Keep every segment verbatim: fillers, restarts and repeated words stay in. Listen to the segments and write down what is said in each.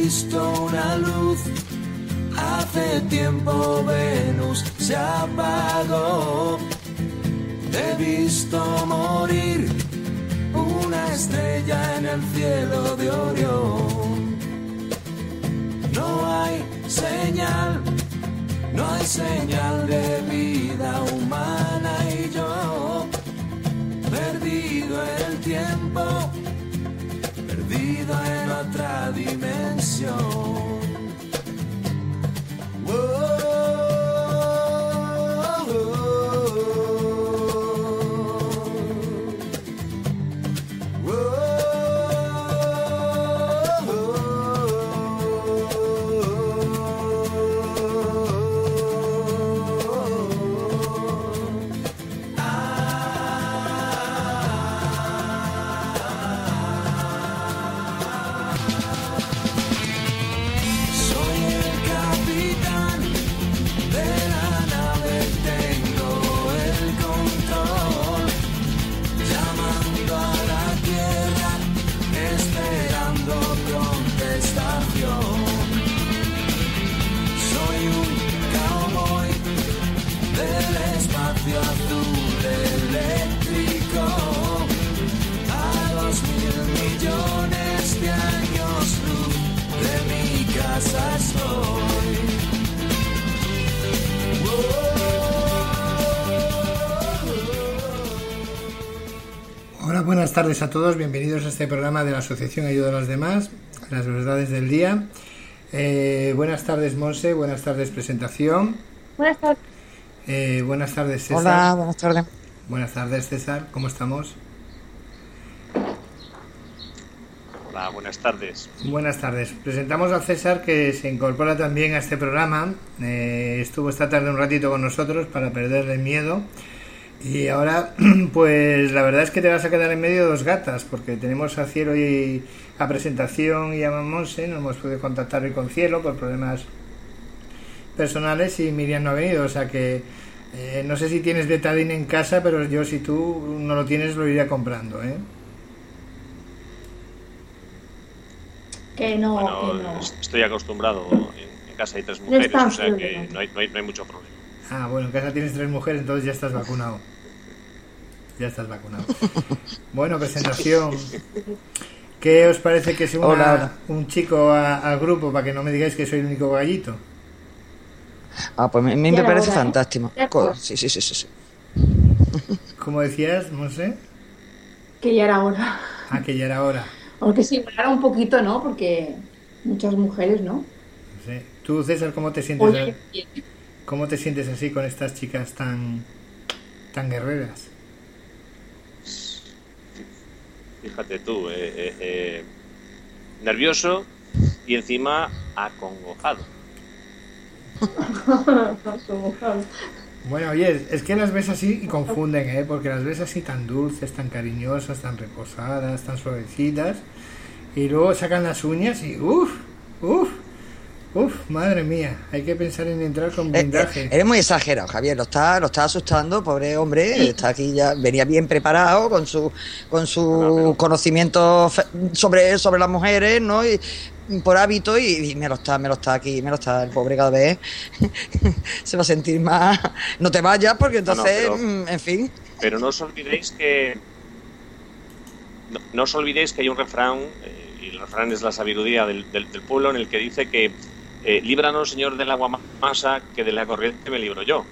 visto una luz. Hace tiempo Venus se apagó. He visto morir una estrella en el cielo de Orión. No hay señal, no hay señal de vida humana y yo, perdido en el tiempo, perdido en otra dimensión. Hola, buenas tardes a todos, bienvenidos a este programa de la Asociación Ayuda a los Demás, las verdades del día. Eh, buenas tardes, Monse, buenas tardes, presentación. Buenas tardes. Eh, buenas tardes, César. Hola, buenas tardes. Buenas tardes, César, ¿cómo estamos? Hola, buenas tardes. Buenas tardes. Presentamos a César, que se incorpora también a este programa. Eh, estuvo esta tarde un ratito con nosotros para perderle el miedo. Y ahora, pues la verdad es que te vas a quedar en medio de dos gatas, porque tenemos a Cielo y a presentación y a Monse. No hemos podido contactar hoy con Cielo por problemas personales y Miriam no ha venido. O sea que eh, no sé si tienes betadine en casa, pero yo, si tú no lo tienes, lo iría comprando, ¿eh? Que no, bueno, que no. Estoy acostumbrado. En, en casa hay tres mujeres, no o sea que no hay, no, hay, no hay mucho problema. Ah, bueno, en casa tienes tres mujeres, entonces ya estás vacunado. Ya estás vacunado. Bueno, presentación. ¿Qué os parece que se una hola, hola. un chico al grupo para que no me digáis que soy el único gallito? Ah, pues a mí me parece hora, fantástico. ¿Eh? Sí, sí, sí, sí, sí. ¿Cómo decías, Monse? Que ya era hora. Ah, que ya era hora. Aunque sí, era un poquito, ¿no? Porque muchas mujeres, ¿no? Sí. Tú, César, ¿cómo te sientes? Oye, ¿Cómo te sientes así con estas chicas tan tan guerreras? Fíjate tú, eh, eh, eh, nervioso y encima acongojado. Bueno, oye, es que las ves así y confunden, ¿eh? Porque las ves así tan dulces, tan cariñosas, tan reposadas, tan suavecitas, y luego sacan las uñas y uff, uff. Uf, madre mía, hay que pensar en entrar con blindaje. Eh, eh, eres muy exagerado, Javier, lo está, lo está asustando, pobre hombre, sí. Está aquí ya, venía bien preparado con su, con su no, pero... conocimiento sobre, sobre las mujeres, ¿no? Y, por hábito y, y me lo está, me lo está aquí, me lo está el pobre cada vez se va a sentir más. No te vayas porque entonces, no, no, pero, en fin. Pero no os olvidéis que no, no os olvidéis que hay un refrán eh, y el refrán es la sabiduría del, del, del pueblo en el que dice que Eh, líbranos, Señor, del agua masa, que de la corriente me libro yo.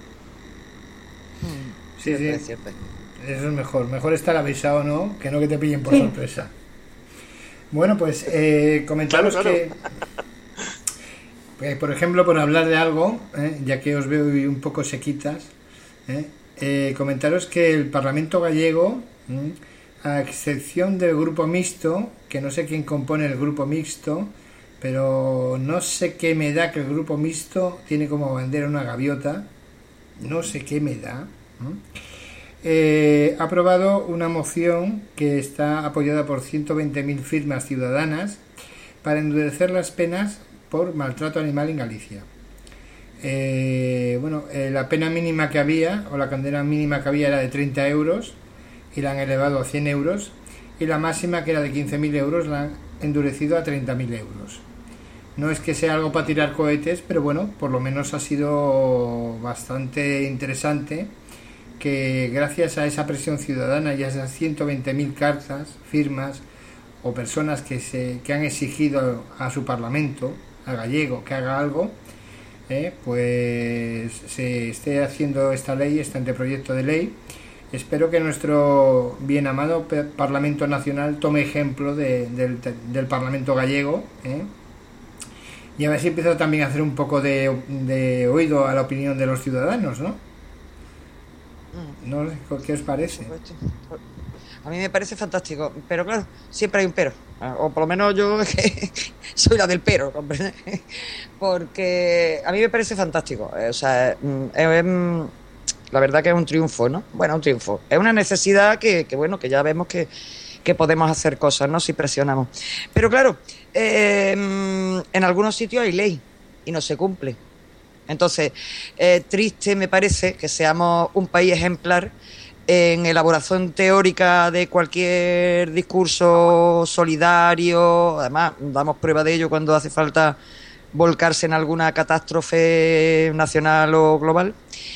Sí, sí, sí. Eso es mejor. Mejor estar avisado, ¿no? Que no que te pillen por sí. sorpresa. Bueno, pues eh, comentaros claro, claro. que, eh, por ejemplo, por hablar de algo, eh, ya que os veo un poco sequitas, eh, eh, comentaros que el Parlamento gallego, eh, a excepción del grupo mixto, que no sé quién compone el grupo mixto, pero no sé qué me da que el grupo mixto tiene como bandera una gaviota, no sé qué me da, ¿no? eh, ha aprobado una moción que está apoyada por ciento veinte mil firmas ciudadanas para endurecer las penas por maltrato animal en Galicia. Eh, bueno, eh, la pena mínima que había, o la condena mínima que había, era de treinta euros y la han elevado a cien euros, y la máxima, que era de quince mil euros, la han endurecido a treinta mil euros. No es que sea algo para tirar cohetes, pero bueno, por lo menos ha sido bastante interesante que gracias a esa presión ciudadana y a esas ciento veinte mil cartas, firmas o personas que, se, que han exigido a su Parlamento, al gallego, que haga algo, eh, pues se esté haciendo esta ley, este anteproyecto de ley. Espero que nuestro bien amado Parlamento Nacional tome ejemplo de, del, del Parlamento gallego, ¿eh? Y a ver si empieza también a hacer un poco de, de oído a la opinión de los ciudadanos, ¿no? No sé, ¿qué os parece? A mí me parece fantástico, pero claro, siempre hay un pero, o por lo menos yo soy la del pero, ¿comprendes? Porque a mí me parece fantástico, o sea, es, es, la verdad que es un triunfo, ¿no? Bueno, un triunfo, es una necesidad que, que bueno, que ya vemos que, que podemos hacer cosas, ¿no? Si presionamos. Pero claro, eh, en algunos sitios hay ley y no se cumple. Entonces, eh, triste me parece que seamos un país ejemplar en elaboración teórica de cualquier discurso solidario. Además, damos prueba de ello cuando hace falta volcarse en alguna catástrofe nacional o global.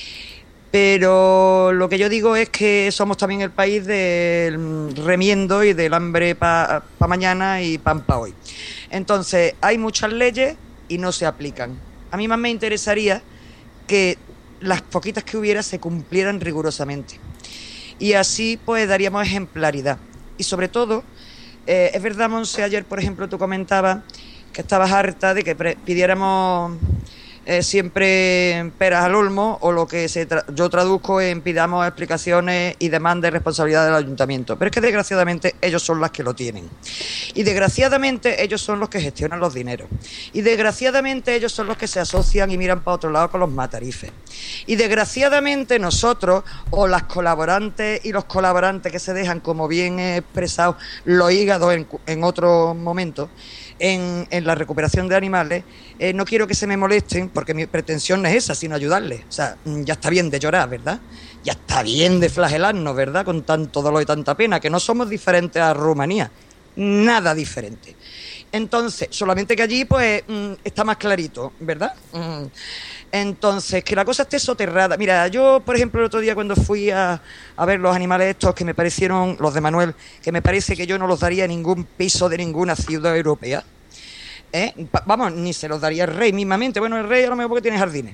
Pero lo que yo digo es que somos también el país del remiendo y del hambre para pa mañana y pan para hoy. Entonces, hay muchas leyes y no se aplican. A mí más me interesaría que las poquitas que hubiera se cumplieran rigurosamente. Y así, pues, daríamos ejemplaridad. Y sobre todo, eh, es verdad, Monse, ayer, por ejemplo, tú comentabas que estabas harta de que pidiéramos eh, siempre peras al olmo, o lo que se tra yo traduzco en pidamos explicaciones y demandas de responsabilidad del ayuntamiento. Pero es que desgraciadamente ellos son las que lo tienen. Y desgraciadamente ellos son los que gestionan los dineros. Y desgraciadamente ellos son los que se asocian y miran para otro lado con los matarifes. Y desgraciadamente nosotros, o las colaborantes y los colaborantes que se dejan, como bien he expresado, los hígados en, en otros momentos, En, en la recuperación de animales, eh, no quiero que se me molesten, porque mi pretensión no es esa, sino ayudarles. O sea, ya está bien de llorar, ¿verdad? Ya está bien de flagelarnos, ¿verdad? Con tanto dolor y tanta pena, que no somos diferentes a Rumanía, nada diferente. Entonces, solamente que allí, pues, está más clarito, ¿verdad? Entonces, que la cosa esté soterrada. Mira, yo, por ejemplo, el otro día cuando fui a, a ver los animales estos que me parecieron, los de Manuel, que me parece que yo no los daría a ningún piso de ninguna ciudad europea, ¿eh? Vamos, ni se los daría el rey mismamente. Bueno, el rey a lo mejor porque tiene jardines.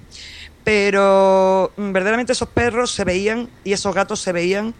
Pero verdaderamente esos perros se veían y esos gatos se veían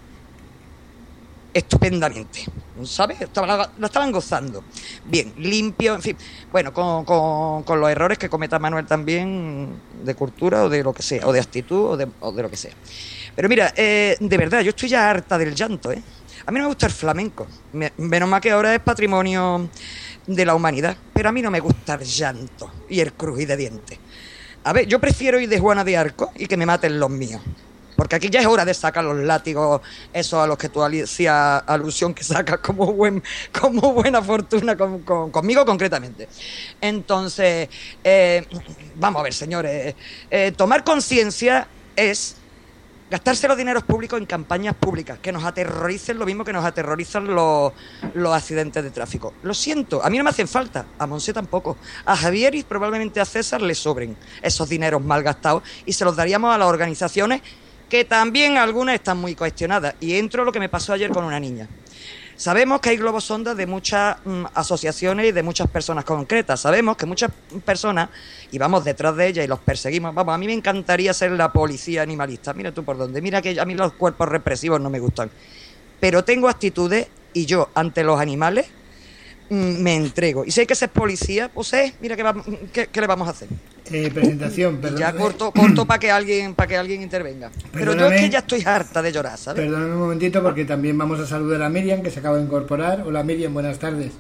estupendamente, ¿sabes? Estaban, lo estaban gozando. Bien, limpio, en fin. Bueno, con, con, con los errores que cometa Manuel también de cultura o de lo que sea, o de actitud o de, o de lo que sea. Pero mira, eh, de verdad, yo estoy ya harta del llanto, ¿eh? A mí no me gusta el flamenco. Me, menos mal que ahora es patrimonio de la humanidad. Pero a mí no me gusta el llanto y el crujir de dientes. A ver, yo prefiero ir de Juana de Arco y que me maten los míos. Porque aquí ya es hora de sacar los látigos, esos a los que tú hacías alusión que sacas como, buen, como buena fortuna con, con, conmigo concretamente. Entonces, eh, vamos a ver, señores, eh, tomar conciencia es gastarse los dineros públicos en campañas públicas que nos aterroricen lo mismo que nos aterrorizan los, los accidentes de tráfico. Lo siento, a mí no me hacen falta, a Monse tampoco. A Javier y probablemente a César le sobren esos dineros mal gastados y se los daríamos a las organizaciones que también algunas están muy cuestionadas. Y entro a lo que me pasó ayer con una niña. Sabemos que hay globos sondas de muchas mm, asociaciones y de muchas personas concretas. Sabemos que muchas personas, y vamos detrás de ellas y los perseguimos. Vamos, a mí me encantaría ser la policía animalista. Mira tú por dónde. Mira que a mí los cuerpos represivos no me gustan. Pero tengo actitudes y yo, ante los animales, mm, me entrego. Y si hay que ser policía, pues eh, mira qué, va, qué, qué le vamos a hacer. Eh, presentación, perdón. Ya corto, corto para que alguien para que alguien intervenga. Pero Perdóname, yo es que ya estoy harta de llorar, ¿sabes? Perdóname un momentito porque también vamos a saludar a Miriam, que se acaba de incorporar. Hola Miriam, buenas tardes.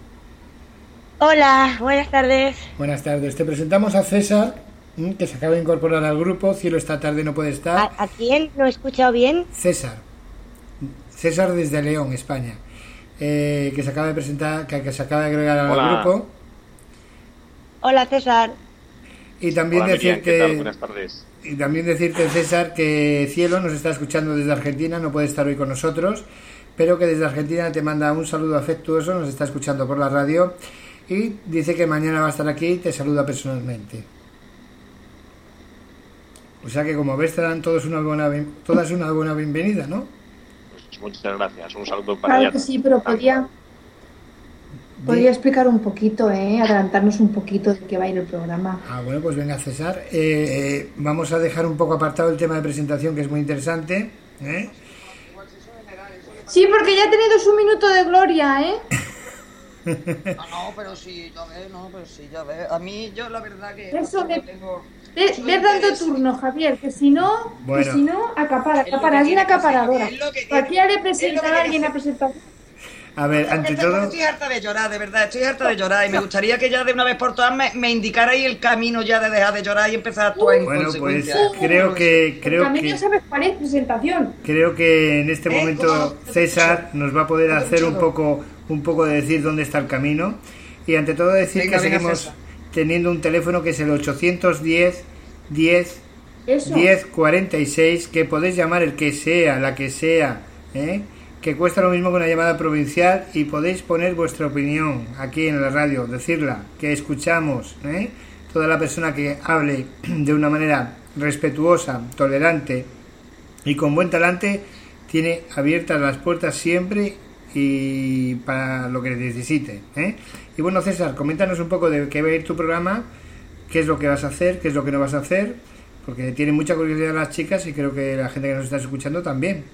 Hola, buenas tardes. Buenas tardes. Te presentamos a César, que se acaba de incorporar al grupo. Cielo esta tarde no puede estar. ¿A, a quién? ¿No he escuchado bien? César. César desde León, España. Eh, que se acaba de presentar, que, que se acaba de agregar al Hola. grupo. Hola, César. Y también Hola, Miriam, decirte, ¿qué tal? Buenas tardes. y también decirte, César, que Cielo nos está escuchando desde Argentina, no puede estar hoy con nosotros, pero que desde Argentina te manda un saludo afectuoso, nos está escuchando por la radio y dice que mañana va a estar aquí y te saluda personalmente. O sea que como ves te dan todos una buena, todas una buena bienvenida, ¿no? Pues muchas gracias, un saludo para Claro ella. que sí, pero podría, podría explicar un poquito, ¿eh? Adelantarnos un poquito de qué va a ir el programa. Ah, bueno, pues venga, César. Eh, eh, vamos a dejar un poco apartado el tema de presentación, que es muy interesante, ¿eh? Sí, porque ya ha tenido su minuto de gloria, ¿eh? No, no, pero sí, ya ves, no, pero sí, ya ves. A mí, yo la verdad que... Eso de- tengo... Ve, ve dando turno, Javier, que si no, Bueno. que si no, acapara, Es lo acapara, que es una tiene que hacer, acaparadora. es lo que tiene- Cualquiera le es lo presenta que a tiene alguien que la presentación. A ver, ante Estoy, todo... estoy harta de llorar, de verdad, estoy harta de llorar y me gustaría que ya de una vez por todas me, me indicarais el camino ya de dejar de llorar y empezar a actuar en Bueno, pues consecuencia. creo que... Creo También ya que... sabes cuál es presentación. Creo que en este ¿Eh? momento ¿Cómo? César nos va a poder ¿Cómo? hacer un poco, un poco de decir dónde está el camino y ante todo decir Venga, que venga, seguimos César. teniendo un teléfono que es el ochocientos diez diez Eso. diez cuarenta y seis, que podéis llamar el que sea, la que sea, ¿eh? Que cuesta lo mismo que una llamada provincial y podéis poner vuestra opinión aquí en la radio, decirla, que escuchamos, ¿eh? Toda la persona que hable de una manera respetuosa, tolerante y con buen talante tiene abiertas las puertas siempre y para lo que necesite, ¿eh? Y bueno, César, coméntanos un poco de qué va a ir tu programa, qué es lo que vas a hacer, qué es lo que no vas a hacer, porque tienen mucha curiosidad las chicas y creo que la gente que nos está escuchando también.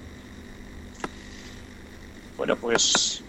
Bueno, pues...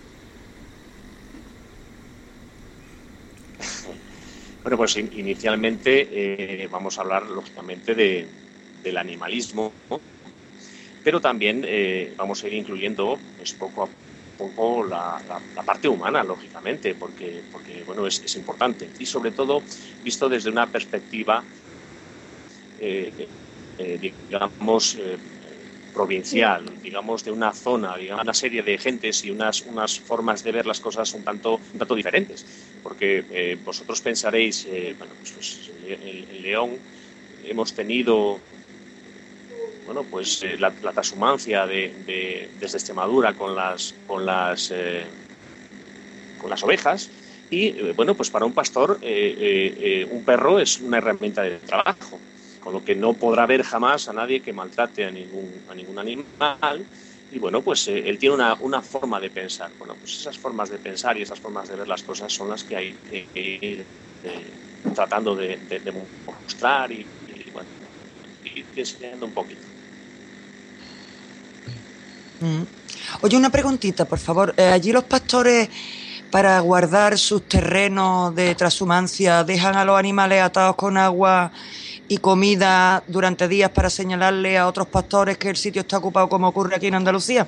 Bueno, pues in- inicialmente eh, vamos a hablar, lógicamente, de, del animalismo, ¿no? Pero también eh, vamos a ir incluyendo pues, poco a poco la, la, la parte humana, lógicamente, porque, porque bueno, es, es importante. Y sobre todo, visto desde una perspectiva, eh, eh, digamos, eh, provincial, digamos, de una zona, digamos, una serie de gentes y unas, unas formas de ver las cosas un tanto, un tanto diferentes. Porque eh, vosotros pensaréis, eh, bueno, pues, pues el, el León, hemos tenido, bueno, pues eh, la, la transhumancia de, de, desde Extremadura con las, con las, eh, con las ovejas. Y, eh, bueno, pues para un pastor, eh, eh, eh, un perro es una herramienta de trabajo, con lo que no podrá ver jamás a nadie que maltrate a ningún, a ningún animal. Y bueno, pues eh, él tiene una, una forma de pensar. Bueno, pues esas formas de pensar y esas formas de ver las cosas son las que hay que ir eh, tratando de, de, de mostrar y, y bueno, ir enseñando un poquito. Mm. Oye, una preguntita, por favor. Eh, allí los pastores, para guardar sus terrenos de transhumancia, ¿dejan a los animales atados con agua y comida durante días para señalarle a otros pastores que el sitio está ocupado, como ocurre aquí en Andalucía?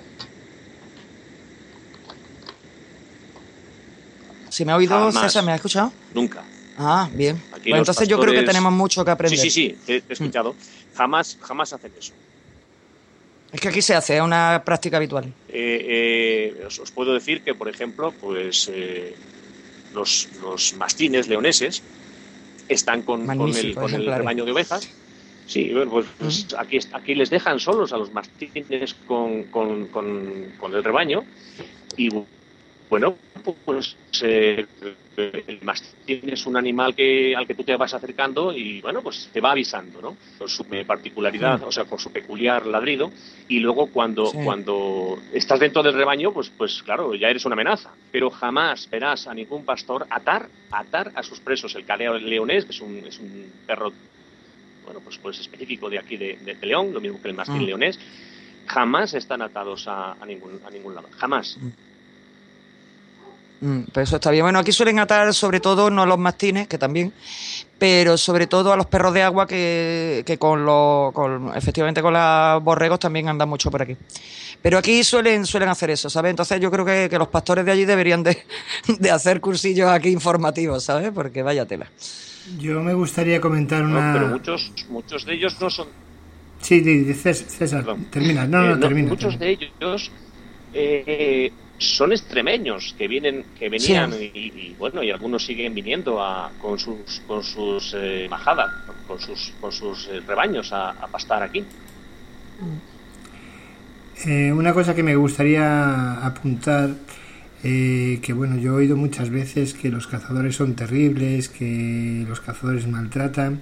¿Se me ha oído, Jamás. César? ¿Me ha escuchado? Nunca. Ah, bien. Aquí Pues los entonces yo creo que pastores- tenemos mucho que aprender. Sí, sí, sí, te, te he escuchado. Jamás, jamás hacen eso. Es que aquí se hace, es una práctica habitual. Eh, eh, os, os puedo decir que, por ejemplo, pues eh, los, los mastines leoneses están con, con el, Magnífico, con el ejemplares. rebaño de ovejas. Sí, bueno, pues, pues aquí, aquí les dejan solos a los mastines con, con, con, con el rebaño y bueno, pues eh, el mastín es un animal que, al que tú te vas acercando y bueno, pues te va avisando, ¿no? Con su particularidad, o sea, con su peculiar ladrido y luego cuando, Sí. cuando estás dentro del rebaño, pues, pues claro, ya eres una amenaza, pero jamás verás a ningún pastor atar, atar a sus presos. El caleo leonés, que es un, es un perro, bueno, pues, pues específico de aquí de, de, de León, lo mismo que el mastín Mm. leonés, jamás están atados a, a, ningún, a ningún lado, jamás. Mm, pues eso está bien. Bueno, aquí suelen atar sobre todo, no a los mastines, que también, pero sobre todo a los perros de agua que, que con los, con, efectivamente con los borregos también andan mucho por aquí. Pero aquí suelen, suelen hacer eso, ¿sabes? Entonces yo creo que, que los pastores de allí deberían de, de hacer cursillos aquí informativos, ¿sabes? Porque vaya tela. Yo me gustaría comentar ¿no? una... Pero muchos, muchos de ellos no son... Sí, di- di- Cés- César, Perdón. termina. No, no, Eh, termina. muchos de ellos eh, son extremeños que vienen, que venían Sí. y, y, bueno, y algunos siguen viniendo a, con sus, con sus eh, majadas, con sus, con sus eh, rebaños a, a pastar aquí. Eh, una cosa que me gustaría apuntar eh, que bueno, yo he oído muchas veces que los cazadores son terribles, que los cazadores maltratan.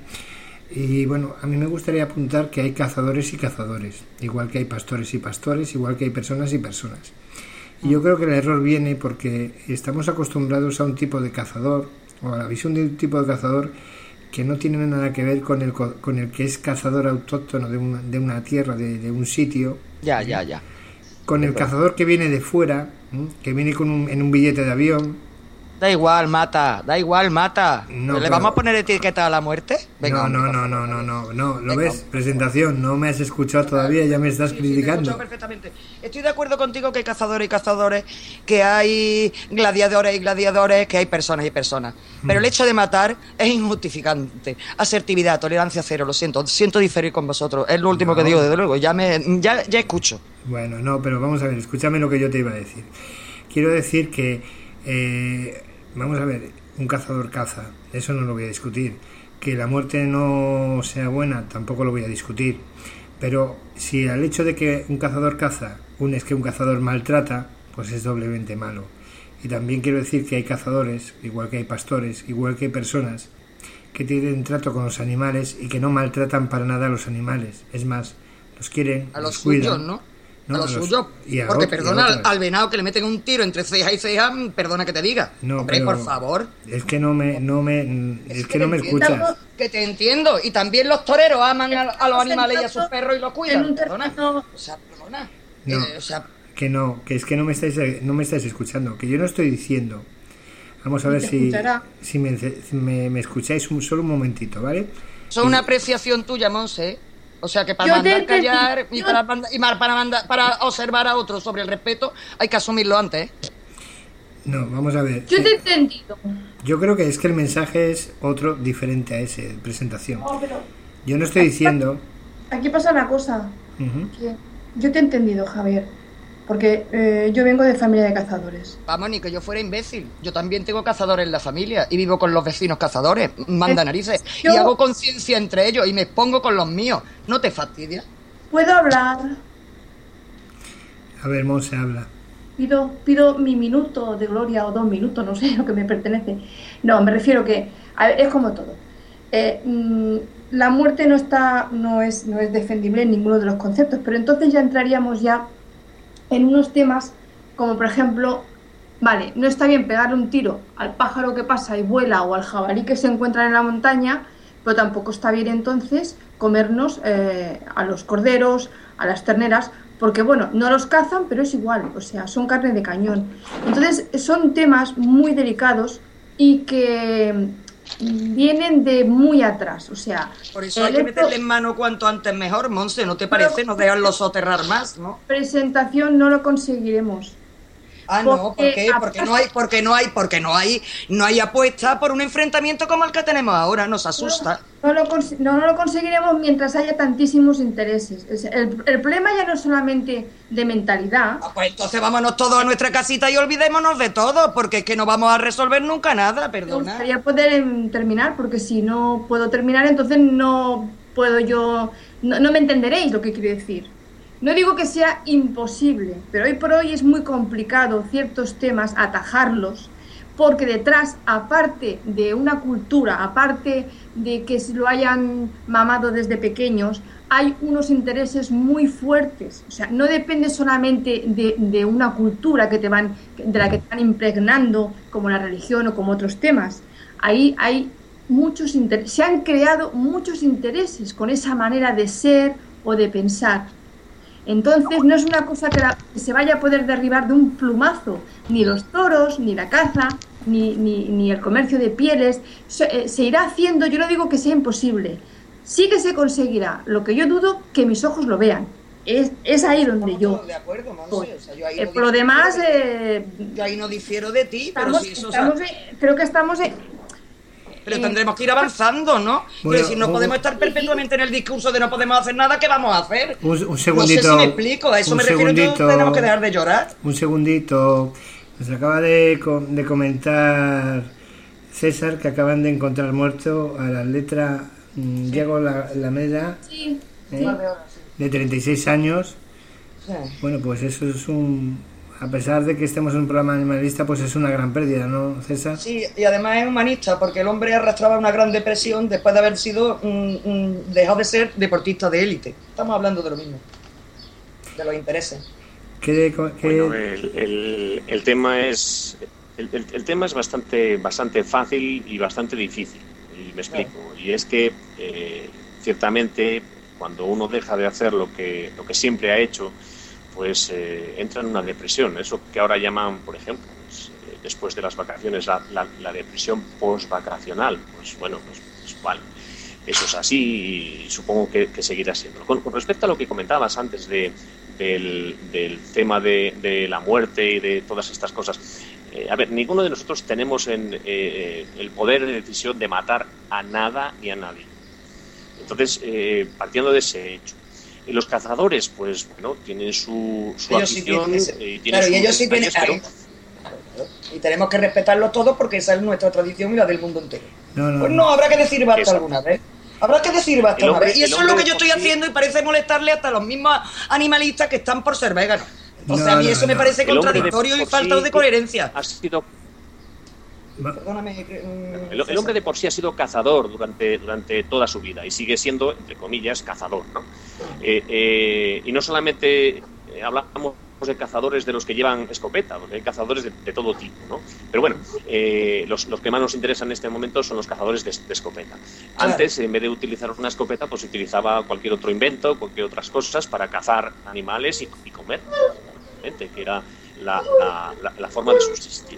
Y bueno, a mí me gustaría apuntar que hay cazadores y cazadores, igual que hay pastores y pastores, igual que hay personas y personas. Y yo creo que el error viene porque estamos acostumbrados a un tipo de cazador, o a la visión de un tipo de cazador que no tiene nada que ver con el, con el que es cazador autóctono de una, de una tierra, de, de un sitio. Ya, ya, ya. Con el cazador que viene de fuera, ¿eh? Que viene con un, en un billete de avión. Da igual, mata, da igual, mata. No, ¿Le pero... vamos a poner etiqueta a la muerte? Venga, no, no, no, no, no, no, no, ¿lo ves? Hombre. Presentación, no me has escuchado todavía, ya me estás sí, criticando. Sí, perfectamente. Estoy de acuerdo contigo que hay cazadores y cazadores, que hay gladiadores y gladiadores, que hay personas y personas. Pero el hecho de matar es injustificante. Asertividad, tolerancia cero, lo siento, siento diferir con vosotros. Es lo último no. que digo, desde luego, ya me, ya, ya escucho. Bueno, no, pero vamos a ver, escúchame lo que yo te iba a decir. Quiero decir que... Eh, vamos a ver, un cazador caza, eso no lo voy a discutir. Que la muerte no sea buena, tampoco lo voy a discutir. Pero si al hecho de que un cazador caza, un es que un cazador maltrata, pues es doblemente malo. Y también quiero decir que hay cazadores, igual que hay pastores, igual que hay personas que tienen trato con los animales y que no maltratan para nada a los animales. Es más, los quieren, a los cuidan. Suyos, ¿no? No, a lo suyo, porque perdona al, al venado que le meten un tiro entre ceja y ceja, perdona que te diga. No, hombre, pero por favor. Es que no me, no me, es, es que, que no me escuchas. Que te entiendo. Y también los toreros aman a, a los animales y a sus perros y los cuidan. Perdona. O sea, perdona. No, eh, o sea, que no, que es que no me estáis, no me estáis escuchando. Que yo no estoy diciendo. Vamos a ver si, si, me, si me, me escucháis un solo un momentito, ¿vale? Eso es una apreciación tuya, Monse. O sea que para yo mandar callar y, para, y para, mandar, para observar a otros sobre el respeto hay que asumirlo antes, ¿eh? No, vamos a ver. Yo te he entendido. Yo creo que es que el mensaje es otro diferente a ese de presentación. Oh, pero yo no estoy diciendo... Aquí pasa una cosa. Uh-huh. Que yo te he entendido, Javier. Porque eh, yo vengo de familia de cazadores. Vamos, ni que yo fuera imbécil. Yo también tengo cazadores en la familia y vivo con los vecinos cazadores. Manda narices. Yo... Y hago conciencia entre ellos y me expongo con los míos. ¿No te fastidia? ¿Puedo hablar? A ver, Monse, habla. Pido, pido mi minuto de gloria o dos minutos, no sé, lo que me pertenece. No, me refiero que a ver, es como todo. Eh, mmm, la muerte no está, no es, no es defendible en ninguno de los conceptos, pero entonces ya entraríamos ya en unos temas como por ejemplo, vale, no está bien pegarle un tiro al pájaro que pasa y vuela o al jabalí que se encuentra en la montaña, pero tampoco está bien entonces comernos eh, a los corderos, a las terneras, porque bueno, no los cazan, pero es igual, o sea, son carne de cañón. Entonces son temas muy delicados y que vienen de muy atrás, o sea... Por eso hay que meterle en mano cuanto antes mejor, Monse, ¿no te parece? No dejarlo soterrar más, ¿no? Presentación no lo conseguiremos. Ah, no, ¿por qué? Porque no hay, porque no hay, porque no hay, no hay apuesta por un enfrentamiento como el que tenemos ahora, nos asusta. No, no, lo, no, no lo conseguiremos mientras haya tantísimos intereses. El, el problema ya no es solamente de mentalidad. Ah, pues entonces vámonos todos a nuestra casita y olvidémonos de todo, porque es que no vamos a resolver nunca nada, perdona. Me gustaría poder terminar, porque si no puedo terminar, entonces no puedo yo, no, no me entenderéis lo que quiero decir. No digo que sea imposible, pero hoy por hoy es muy complicado ciertos temas atajarlos, porque detrás, aparte de una cultura, aparte de que se lo hayan mamado desde pequeños, hay unos intereses muy fuertes. O sea, no depende solamente de, de una cultura que te van, de la que te van impregnando, como la religión o como otros temas. Ahí hay muchos intereses, se han creado muchos intereses con esa manera de ser o de pensar. Entonces no es una cosa que, la, que se vaya a poder derribar de un plumazo, ni los toros, ni la caza, ni, ni, ni el comercio de pieles, se, eh, se irá haciendo, yo no digo que sea imposible, sí que se conseguirá, lo que yo dudo que mis ojos lo vean, es, es ahí donde yo... De acuerdo, Monse, o sea, yo ahí eh, no por lo demás... Eh, yo ahí no difiero de ti, estamos, pero si eso... Estamos o sea, en, creo que estamos en... Pero tendremos que ir avanzando, ¿no? Bueno, pero si no podemos estar perpetuamente en el discurso de no podemos hacer nada, ¿qué vamos a hacer? Un, un segundito. No sé si me explico, a eso me refiero, que tenemos que dejar de llorar. Un segundito. Nos acaba de, de comentar César que acaban de encontrar muerto al atleta sí. Diego Lamela, sí. ¿eh? de treinta y seis años. Sí. Bueno, pues eso es un... a pesar de que estemos en un programa animalista, pues es una gran pérdida, ¿no, César? Sí, y además es humanista, porque el hombre arrastraba una gran depresión después de haber sido un, un, dejado de ser deportista de élite. Estamos hablando de lo mismo, de los intereses. ¿Qué, qué... Bueno, el, el, el tema es el, el, el tema es bastante bastante fácil y bastante difícil, y me explico. Claro. Y es que eh, ciertamente cuando uno deja de hacer lo que lo que siempre ha hecho, pues eh, entra en una depresión, eso que ahora llaman, por ejemplo, pues, eh, después de las vacaciones, la, la, la depresión post-vacacional. Pues bueno, pues, pues vale, eso es así y supongo que, que seguirá siendo. Con, con respecto a lo que comentabas antes de, del, del tema de, de la muerte y de todas estas cosas, eh, a ver, ninguno de nosotros tenemos en, eh, el poder de decisión de matar a nada ni a nadie. Entonces, eh, partiendo de ese hecho, y los cazadores, pues bueno, tienen su, su ellos afición sí tienen, y tienen claro, su y ellos sí tienen, pero... y tenemos que respetarlos todos porque esa es nuestra tradición y la del mundo entero. No, no, pues no, habrá que decir basta Exacto. alguna vez. Habrá que decir basta hombre, una vez. Y eso es lo que yo estoy sí. haciendo y parece molestarle hasta los mismos animalistas que están por ser veganos. Entonces no, a mí no, eso no. me parece El hombre contradictorio de y falta sí de coherencia. Ha sido Perdóname. El, el hombre de por sí ha sido cazador durante, durante toda su vida y sigue siendo, entre comillas, cazador, ¿no? Eh, eh, y no solamente eh, hablamos de cazadores de los que llevan escopeta, porque hay cazadores de, de todo tipo, ¿no? Pero bueno, eh, los, los que más nos interesan en este momento son los cazadores de, de escopeta. Antes, en vez de utilizar una escopeta, pues utilizaba cualquier otro invento, cualquier otras cosas para cazar animales y, y comer, que era la, la, la, la forma de subsistir.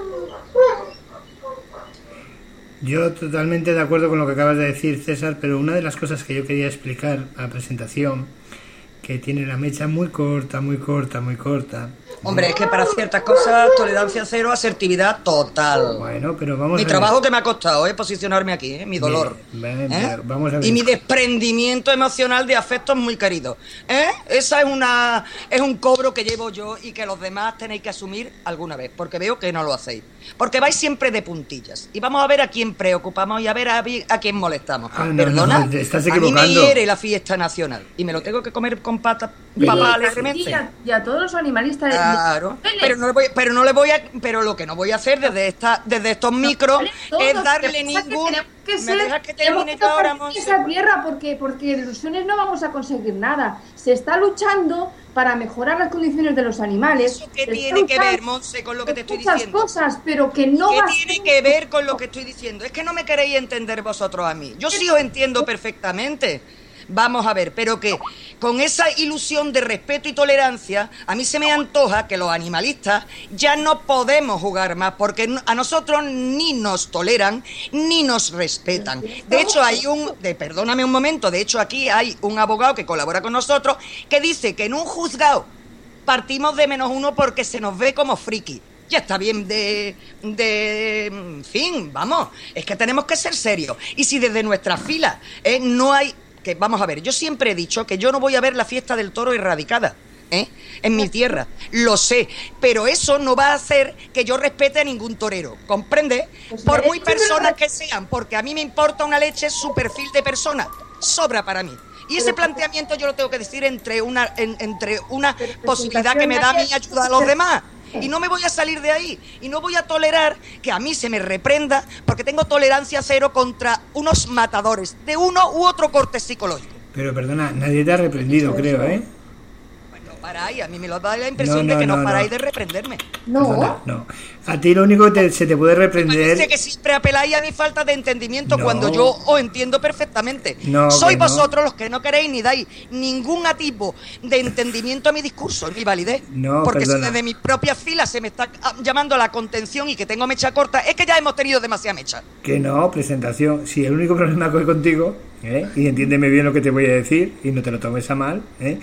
Yo totalmente de acuerdo con lo que acabas de decir, César, pero una de las cosas que yo quería explicar a la presentación, que tiene la mecha muy corta, muy corta, muy corta. Hombre, es que para ciertas cosas, tolerancia cero, asertividad total. Bueno, pero vamos Mi a ver. trabajo que me ha costado, ¿eh? Posicionarme aquí, ¿eh? Mi dolor. Bien, bien, ¿eh? vamos a ver. Y mi desprendimiento emocional de afectos muy queridos. ¿Eh? Esa es una es un cobro que llevo yo y que los demás tenéis que asumir alguna vez, porque veo que no lo hacéis. Porque vais siempre de puntillas. Y vamos a ver a quién preocupamos y a ver a, a quién molestamos. Ah, no, Perdona, no, te estás a mí me equivocando. hiere la fiesta nacional. Y me lo tengo que comer con pata, papá alegremente. Y a, y a todos los animalistas. Claro, pero no le voy, pero no le voy a, pero lo que no voy a hacer desde esta, desde estos micros es darle ningún. Que ¿Me ser, dejas que termine yo ahora, Monse? esa tierra porque porque de ilusiones no vamos a conseguir nada. Se está luchando para mejorar las condiciones de los animales. ¿Eso qué Se tiene está que ver, luchando Monse, con lo que te estoy muchas diciendo? cosas, pero que no ¿Qué va tiene a ser... que ver con lo que estoy diciendo? Es que no me queréis entender vosotros a mí. Yo sí os entiendo perfectamente. Vamos a ver, pero que con esa ilusión de respeto y tolerancia, a mí se me antoja que los animalistas ya no podemos jugar más, porque a nosotros ni nos toleran ni nos respetan. De hecho, hay un, de, perdóname un momento, de hecho aquí hay un abogado que colabora con nosotros que dice que en un juzgado partimos de menos uno porque se nos ve como friki. Ya está bien de, de... En fin, vamos, es que tenemos que ser serios. Y si desde nuestras filas eh, no hay... Que, vamos a ver, yo siempre he dicho que yo no voy a ver la fiesta del toro erradicada, ¿eh? En mi tierra, lo sé, pero eso no va a hacer que yo respete a ningún torero, ¿comprende? Por muy personas que sean, porque a mí me importa una leche su perfil de persona, sobra para mí. Y ese planteamiento yo lo tengo que decir entre una, en, entre una posibilidad que me da a mí ayuda a los demás. Y no me voy a salir de ahí. Y no voy a tolerar que a mí se me reprenda porque tengo tolerancia cero contra unos matadores de uno u otro corte psicológico. Pero perdona, nadie te ha reprendido, creo, ¿eh? Bueno, paráis. A mí me lo da la impresión No, no, de que no, no, paráis no. de reprenderme. No, Perdona, no. A ti lo único que te- se te puede reprender... Parece que siempre apeláis a mi falta de entendimiento No. cuando yo os entiendo perfectamente. No, Sois que no. vosotros los que no queréis ni dais ningún tipo de entendimiento a mi discurso, ni validez. No, Porque perdona. si desde mis propias filas se me está ah, llamando a la contención y que tengo mecha corta, es que ya hemos tenido demasiada mecha. Que no, presentación. Si el único problema que hay contigo, ¿eh? Y entiéndeme bien lo que te voy a decir, y no te lo tomes a mal, ¿eh?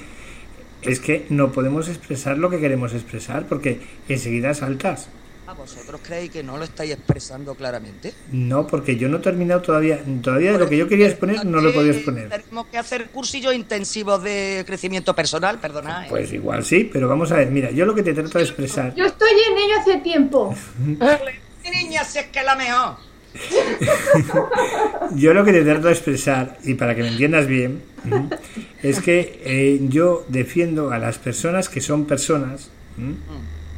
Es que no podemos expresar lo que queremos expresar, porque enseguida saltas. ¿A vosotros creéis que no lo estáis expresando claramente? No, porque yo no he terminado todavía. Todavía de lo que yo quería exponer no lo he podido exponer. Tenemos que hacer cursillos intensivos de crecimiento personal, perdona. ¿eh? Pues igual sí, pero vamos a ver. Mira, yo lo que te trato de expresar... yo estoy en ello hace tiempo. Niña, si es que es la mejor. Yo lo que te trato de expresar, y para que me entiendas bien, ¿m? es que eh, yo defiendo a las personas que son personas, ¿m?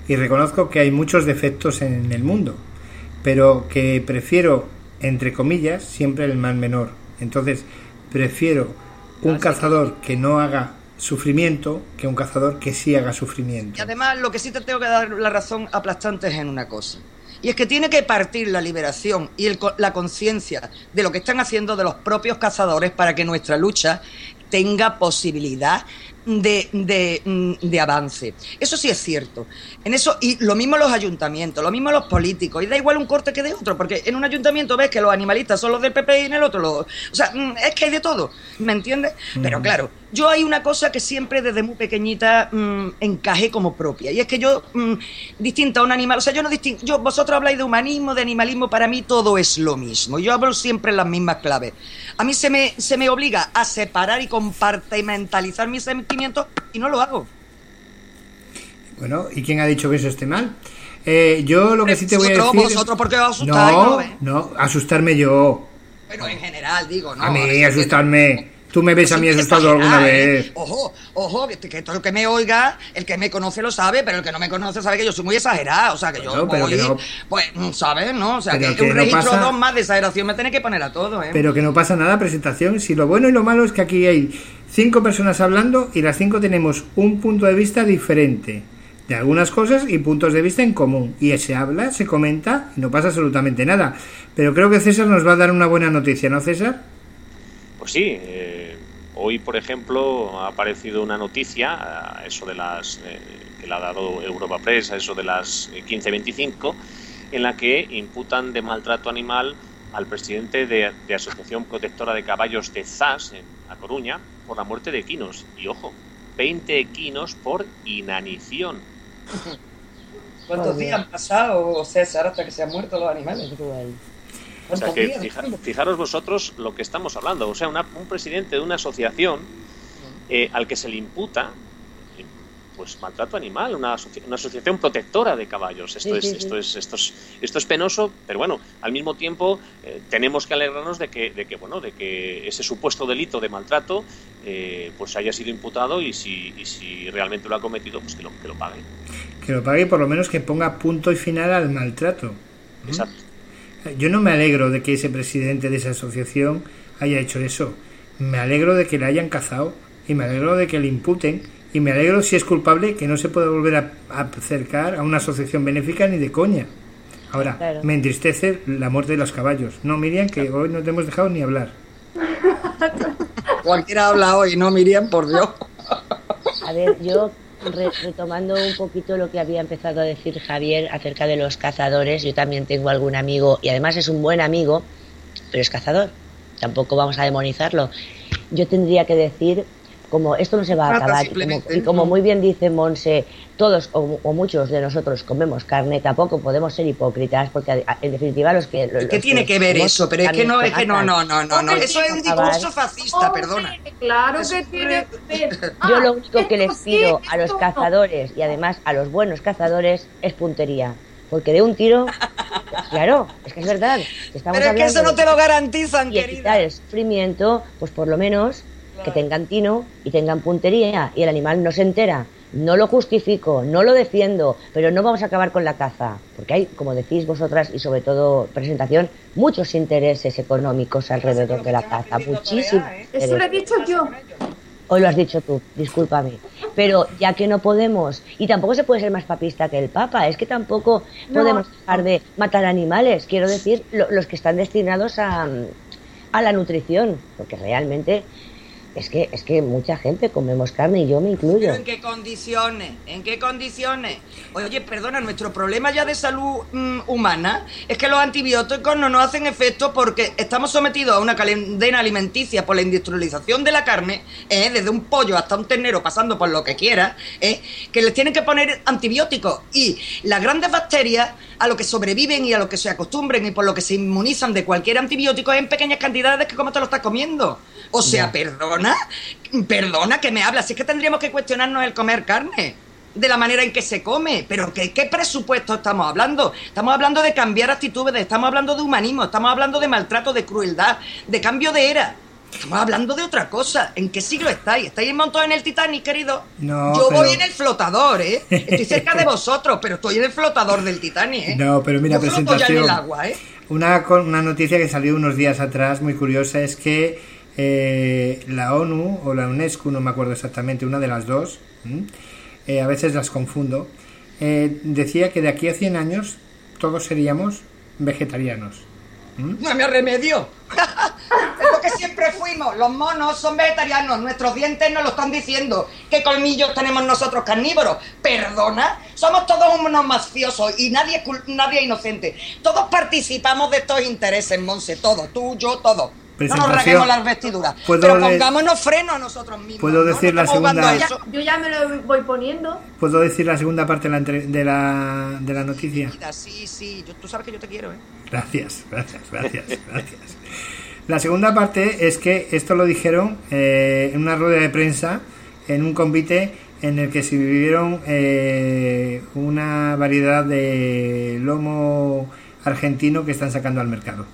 y reconozco que hay muchos defectos en el mundo, pero que prefiero, entre comillas, siempre el mal menor. Entonces, prefiero un cazador que no haga sufrimiento que un cazador que sí haga sufrimiento. Y además, lo que sí te tengo que dar la razón aplastante es en una cosa. Y es que tiene que partir la liberación y el, la conciencia de lo que están haciendo de los propios cazadores para que nuestra lucha tenga posibilidad de, de, de avance. Eso sí es cierto. En eso, y lo mismo los ayuntamientos, lo mismo los políticos, y da igual un corte que de otro, porque en un ayuntamiento ves que los animalistas son los del P P y en el otro los... O sea, es que hay de todo, ¿me entiendes? Mm. Pero claro, yo hay una cosa que siempre desde muy pequeñita mmm, encajé como propia, y es que yo, mmm, distinta a un animal, o sea, yo no distingo, yo, vosotros habláis de humanismo, de animalismo, para mí todo es lo mismo, yo hablo siempre en las mismas claves. A mí se me, se me obliga a separar y compartimentalizar mis sentimientos y no lo hago. Bueno, ¿y quién ha dicho que eso esté mal? Eh, yo lo que sí te voy a decir... ¿Vosotros por qué os asustáis? No, no, asustarme yo. Bueno, en general, digo, ¿no? A mí, asustarme... Tú me ves a mí asustado alguna vez. ¿eh? Ojo, ojo, que, que todo el que me oiga, el que me conoce lo sabe, pero el que no me conoce sabe que yo soy muy exagerado. O sea, que bueno, yo pero voy, que no, pues, ¿sabes? ¿No? O sea, que, que un no registro pasa, dos más de exageración me tiene que poner a todo, ¿eh? Pero que no pasa nada, presentación. Si lo bueno y lo malo es que aquí hay cinco personas hablando y las cinco tenemos un punto de vista diferente de algunas cosas y puntos de vista en común. Y se habla, se comenta y no pasa absolutamente nada. Pero creo que César nos va a dar una buena noticia, ¿no, César? Pues sí, eh... Hoy, por ejemplo, ha aparecido una noticia, a eso de las eh, que le ha dado Europa Press, a eso de las quince veinticinco, en la que imputan de maltrato animal al presidente de, de Asociación Protectora de Caballos de Zas, en A Coruña, por la muerte de equinos. Y ojo, veinte equinos por inanición. ¿Cuántos días han pasado, César, hasta que se han muerto los animales? O sea que fija, fijaros vosotros lo que estamos hablando, o sea, una, un presidente de una asociación eh, al que se le imputa eh, pues maltrato animal, una, asoci una asociación protectora de caballos. Esto, sí, es, sí, esto, sí. Es, esto, es, esto es penoso, pero bueno, al mismo tiempo eh, tenemos que alegrarnos de que, de que bueno, de que ese supuesto delito de maltrato eh, pues haya sido imputado y si, y si realmente lo ha cometido, pues que lo, que lo pague. Que lo pague y por lo menos que ponga punto y final al maltrato. Exacto. Yo no me alegro de que ese presidente de esa asociación haya hecho eso. Me alegro de que le hayan cazado y me alegro de que le imputen y me alegro, si es culpable, que no se pueda volver a, a acercar a una asociación benéfica ni de coña. Ahora, claro, me entristece la muerte de los caballos. No, Miriam, que hoy no te hemos dejado ni hablar. Cualquiera habla hoy, ¿no, Miriam? Por Dios. A ver, yo... retomando un poquito lo que había empezado a decir Javier acerca de los cazadores, yo también tengo algún amigo, y además es un buen amigo, pero es cazador, tampoco vamos a demonizarlo. Yo tendría que decir, como esto no se va a acabar, y como, y como muy bien dice Monse, todos o, o muchos de nosotros comemos carne, tampoco podemos ser hipócritas, porque en definitiva los que... Los ¿Qué tiene que ver eso? Pero es que no, es que no, no, no, no, no, eso es un discurso fascista, perdona. Claro que tiene que ver. Yo lo único que les pido a los cazadores, y además a los buenos cazadores, es puntería. Porque de un tiro, claro, es que es verdad. Estamos pero es que eso no te lo garantizan, y querida. Evitar el sufrimiento, pues por lo menos que tengan tino y tengan puntería y el animal no se entera. No lo justifico, no lo defiendo, pero no vamos a acabar con la caza, porque hay, como decís vosotras, y sobre todo presentación, muchos intereses económicos alrededor de la caza, muchísimos. Eso lo he dicho yo. Hoy lo has dicho tú, discúlpame. Pero ya que no podemos, y tampoco se puede ser más papista que el Papa, es que tampoco no podemos dejar de matar animales, quiero decir, lo, los que están destinados a, a la nutrición, porque realmente... Es que, es que mucha gente comemos carne y yo me incluyo. ¿Pero en qué condiciones? ¿En qué condiciones? Oye, perdona, nuestro problema ya de salud mmm, humana es que los antibióticos no nos hacen efecto porque estamos sometidos a una cadena alimenticia por la industrialización de la carne, ¿eh? Desde un pollo hasta un ternero, pasando por lo que quiera, ¿eh? Que les tienen que poner antibióticos. Y las grandes bacterias, a lo que sobreviven y a lo que se acostumbren y por lo que se inmunizan de cualquier antibiótico es en pequeñas cantidades que como te lo estás comiendo. O sea, no. perdona, perdona que me hablas, es que tendríamos que cuestionarnos el comer carne, de la manera en que se come, pero ¿qué, qué presupuesto estamos hablando? Estamos hablando de cambiar actitudes, estamos hablando de humanismo, estamos hablando de maltrato, de crueldad, de cambio de era. Estamos hablando de otra cosa. ¿En qué siglo estáis? ¿Estáis montados en el Titanic, querido? No, Yo pero... voy en el flotador, ¿eh? Estoy cerca de vosotros, pero estoy en el flotador del Titanic, ¿eh? No, pero mira, Yo floto presentación. ya en el agua, ¿eh? Una, una noticia que salió unos días atrás, muy curiosa, es que eh, la ONU o la UNESCO, no me acuerdo exactamente, una de las dos, eh, a veces las confundo, eh, decía que de aquí a cien años todos seríamos vegetarianos. ¿Mm? No me remedio. Es lo que siempre fuimos. Los monos son vegetarianos. Nuestros dientes nos lo están diciendo. ¿Qué colmillos tenemos nosotros carnívoros? ¿Perdona? Somos todos unos mafiosos y nadie, nadie es inocente. Todos participamos de estos intereses, Monse. Todos. Tú, yo, todos. No nos raguemos las vestiduras. Pero pongámonos freno a nosotros mismos. ¿Puedo decir ¿no? la segunda? Ya, yo ya me lo voy poniendo. ¿Puedo decir la segunda parte de la, entre... de la, de la noticia? Sí, sí. Yo, tú sabes que yo te quiero, ¿eh? Gracias, gracias, gracias, gracias. La segunda parte es que esto lo dijeron eh, en una rueda de prensa, en un convite en el que se vivieron eh, una variedad de lomo argentino que están sacando al mercado.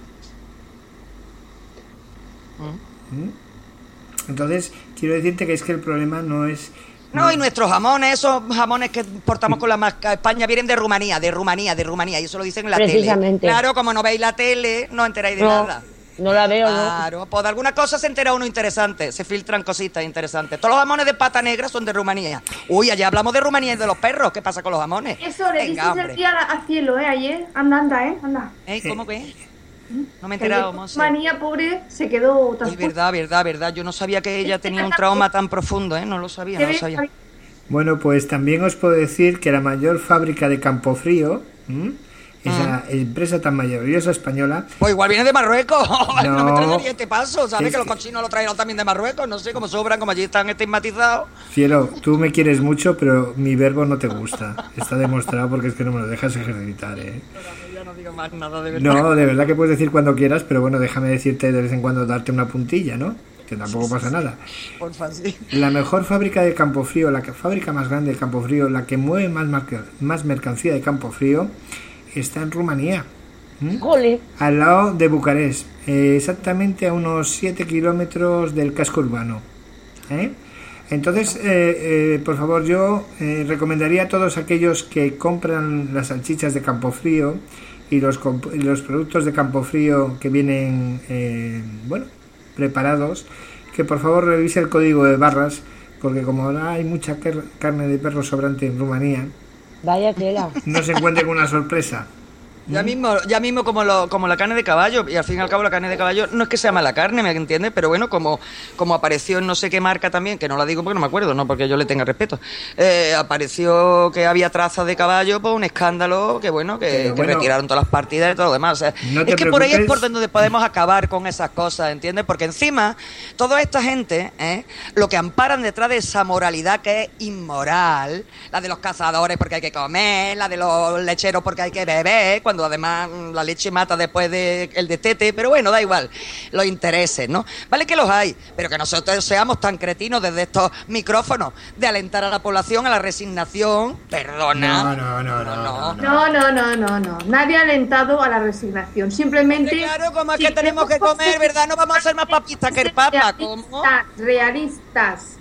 Entonces, quiero decirte que es que el problema no es... No, y nuestros jamones, esos jamones que portamos con la marca España, vienen de Rumanía, de Rumanía, de Rumanía, y eso lo dicen en la Precisamente. tele. Claro, como no veis la tele, no enteráis de no, nada. No la veo, claro, ¿no? Claro, pues de alguna cosa se entera uno interesante, se filtran cositas interesantes. Todos los jamones de pata negra son de Rumanía. Uy, allá hablamos de Rumanía y de los perros, ¿qué pasa con los jamones? Eso, le dices el día a cielo, ¿eh? Ayer, anda, anda, ¿eh? Anda. ¿Eh? ¿Cómo que? No me he enterado, Monse. Rumanía, pobre, se quedó... Es verdad, verdad, verdad. Yo no sabía que ella tenía un trauma tan profundo, ¿eh? No lo sabía, no lo sabía. Bueno, pues también os puedo decir que la mayor fábrica de Campofrío, ¿m? esa mm. empresa tan maravillosa española... Pues igual viene de Marruecos. No, no me extrañaría este paso, ¿sabes? Que los que... cochinos lo trajeron también de Marruecos, no sé cómo sobran, como allí están estigmatizados. Cielo, tú me quieres mucho, pero mi verbo no te gusta. Está demostrado porque es que no me lo dejas ejercitar, ¿eh? No digo más nada, de verdad. No, de verdad que puedes decir cuando quieras, pero bueno, déjame decirte de vez en cuando darte una puntilla, ¿no? Que tampoco pasa nada. Porfa, sí. La mejor fábrica de Campofrío, la fábrica más grande de Campofrío, la que mueve más, más mercancía de Campofrío, está en Rumanía. ¿Mm? Al lado de Bucarest, eh, exactamente a unos siete kilómetros del casco urbano. ¿Eh? Entonces, eh, eh, por favor, yo eh, recomendaría a todos aquellos que compran las salchichas de Campofrío y los, los productos de Campofrío que vienen, eh, bueno, preparados, que por favor revise el código de barras, porque como ahora hay mucha carne de perro sobrante en Rumanía, vaya tela, no se encuentre con una sorpresa. Ya mismo, ya mismo como, lo, como la carne de caballo, y al fin y al cabo la carne de caballo no es que sea mala carne, ¿me entiendes? Pero bueno, como, como apareció en no sé qué marca también, que no la digo porque no me acuerdo, no porque yo le tenga respeto, eh, apareció que había trazas de caballo, pues un escándalo, que bueno, que, bueno, que retiraron todas las partidas y todo lo demás. O sea, no es que preocupes. Por ahí es por donde podemos acabar con esas cosas, ¿entiendes? Porque encima, toda esta gente, ¿eh? lo que amparan detrás de esa moralidad que es inmoral, la de los cazadores porque hay que comer, la de los lecheros porque hay que beber, cuando además la leche mata después del de destete, pero bueno, da igual, los intereses, ¿no? Vale que los hay, pero que nosotros seamos tan cretinos desde estos micrófonos de alentar a la población a la resignación, perdona. No, no, no, no, no. No, no, no, no, no. Nadie ha alentado a la resignación, simplemente... Hombre, claro, como es que tenemos que comer, ¿verdad? No vamos a ser más papistas que el Papa, ¿cómo? Realistas.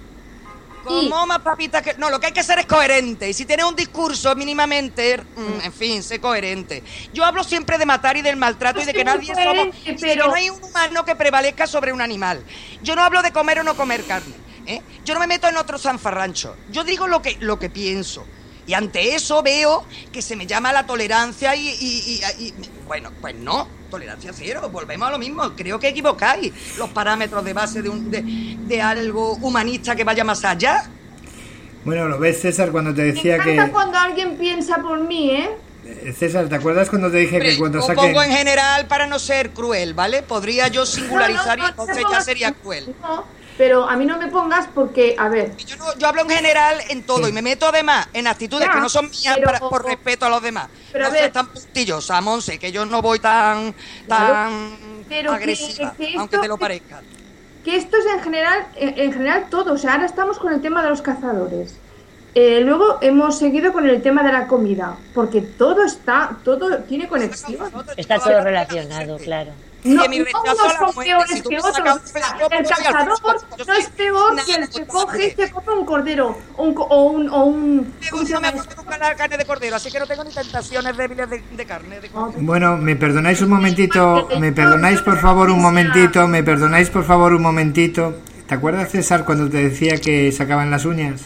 ¿Cómo más papitas que...? No, lo que hay que ser es coherente. Y si tienes un discurso mínimamente... Mm, en fin, sé coherente. Yo hablo siempre de matar y del maltrato no y de que nadie somos... Pero... Y que no hay un humano que prevalezca sobre un animal. Yo no hablo de comer o no comer carne, ¿eh? Yo no me meto en otro zanfarrancho. Yo digo lo que, lo que pienso. Y ante eso veo que se me llama la tolerancia y, y, y, y... Bueno, pues no, tolerancia cero, volvemos a lo mismo. Creo que equivocáis los parámetros de base de, un, de, de algo humanista que vaya más allá. Bueno, lo ves, César, cuando te decía me que... encanta cuando alguien piensa por mí, ¿eh? César, ¿te acuerdas cuando te dije Hombre, que cuando lo saquen... pongo en general para no ser cruel, ¿vale? Podría yo singularizar no, no, no, y entonces ya sería cruel. No. Pero a mí no me pongas porque, a ver... Yo, no, yo hablo en general en todo sí. Y me meto además en actitudes ya, que no son mías pero, para, por respeto a los demás. Pero no seas tan puntillosa, Monse, que yo no voy tan, tan pero agresiva, que, que esto, aunque te lo parezca. Que esto es en general, en, en general todo. O sea, ahora estamos con el tema de los cazadores. Eh, luego hemos seguido con el tema de la comida, porque todo está, todo tiene conexión. Está todo relacionado, claro. No, que mi no rechazo unos a la son muerte, peores si tú que me sacas otros. un pedazo, El pues, cazador yo no es soy peor nada que el que culpable. coge y se come un cordero o un, co- o un, o un ¿cómo se No me llama gusta nunca la carne de cordero, así que no tengo ni tentaciones débiles de, de carne de cordero. Bueno, me perdonáis un momentito, me perdonáis por favor un momentito, me perdonáis por favor un momentito. ¿Te acuerdas, César, cuando te decía que sacaban las uñas?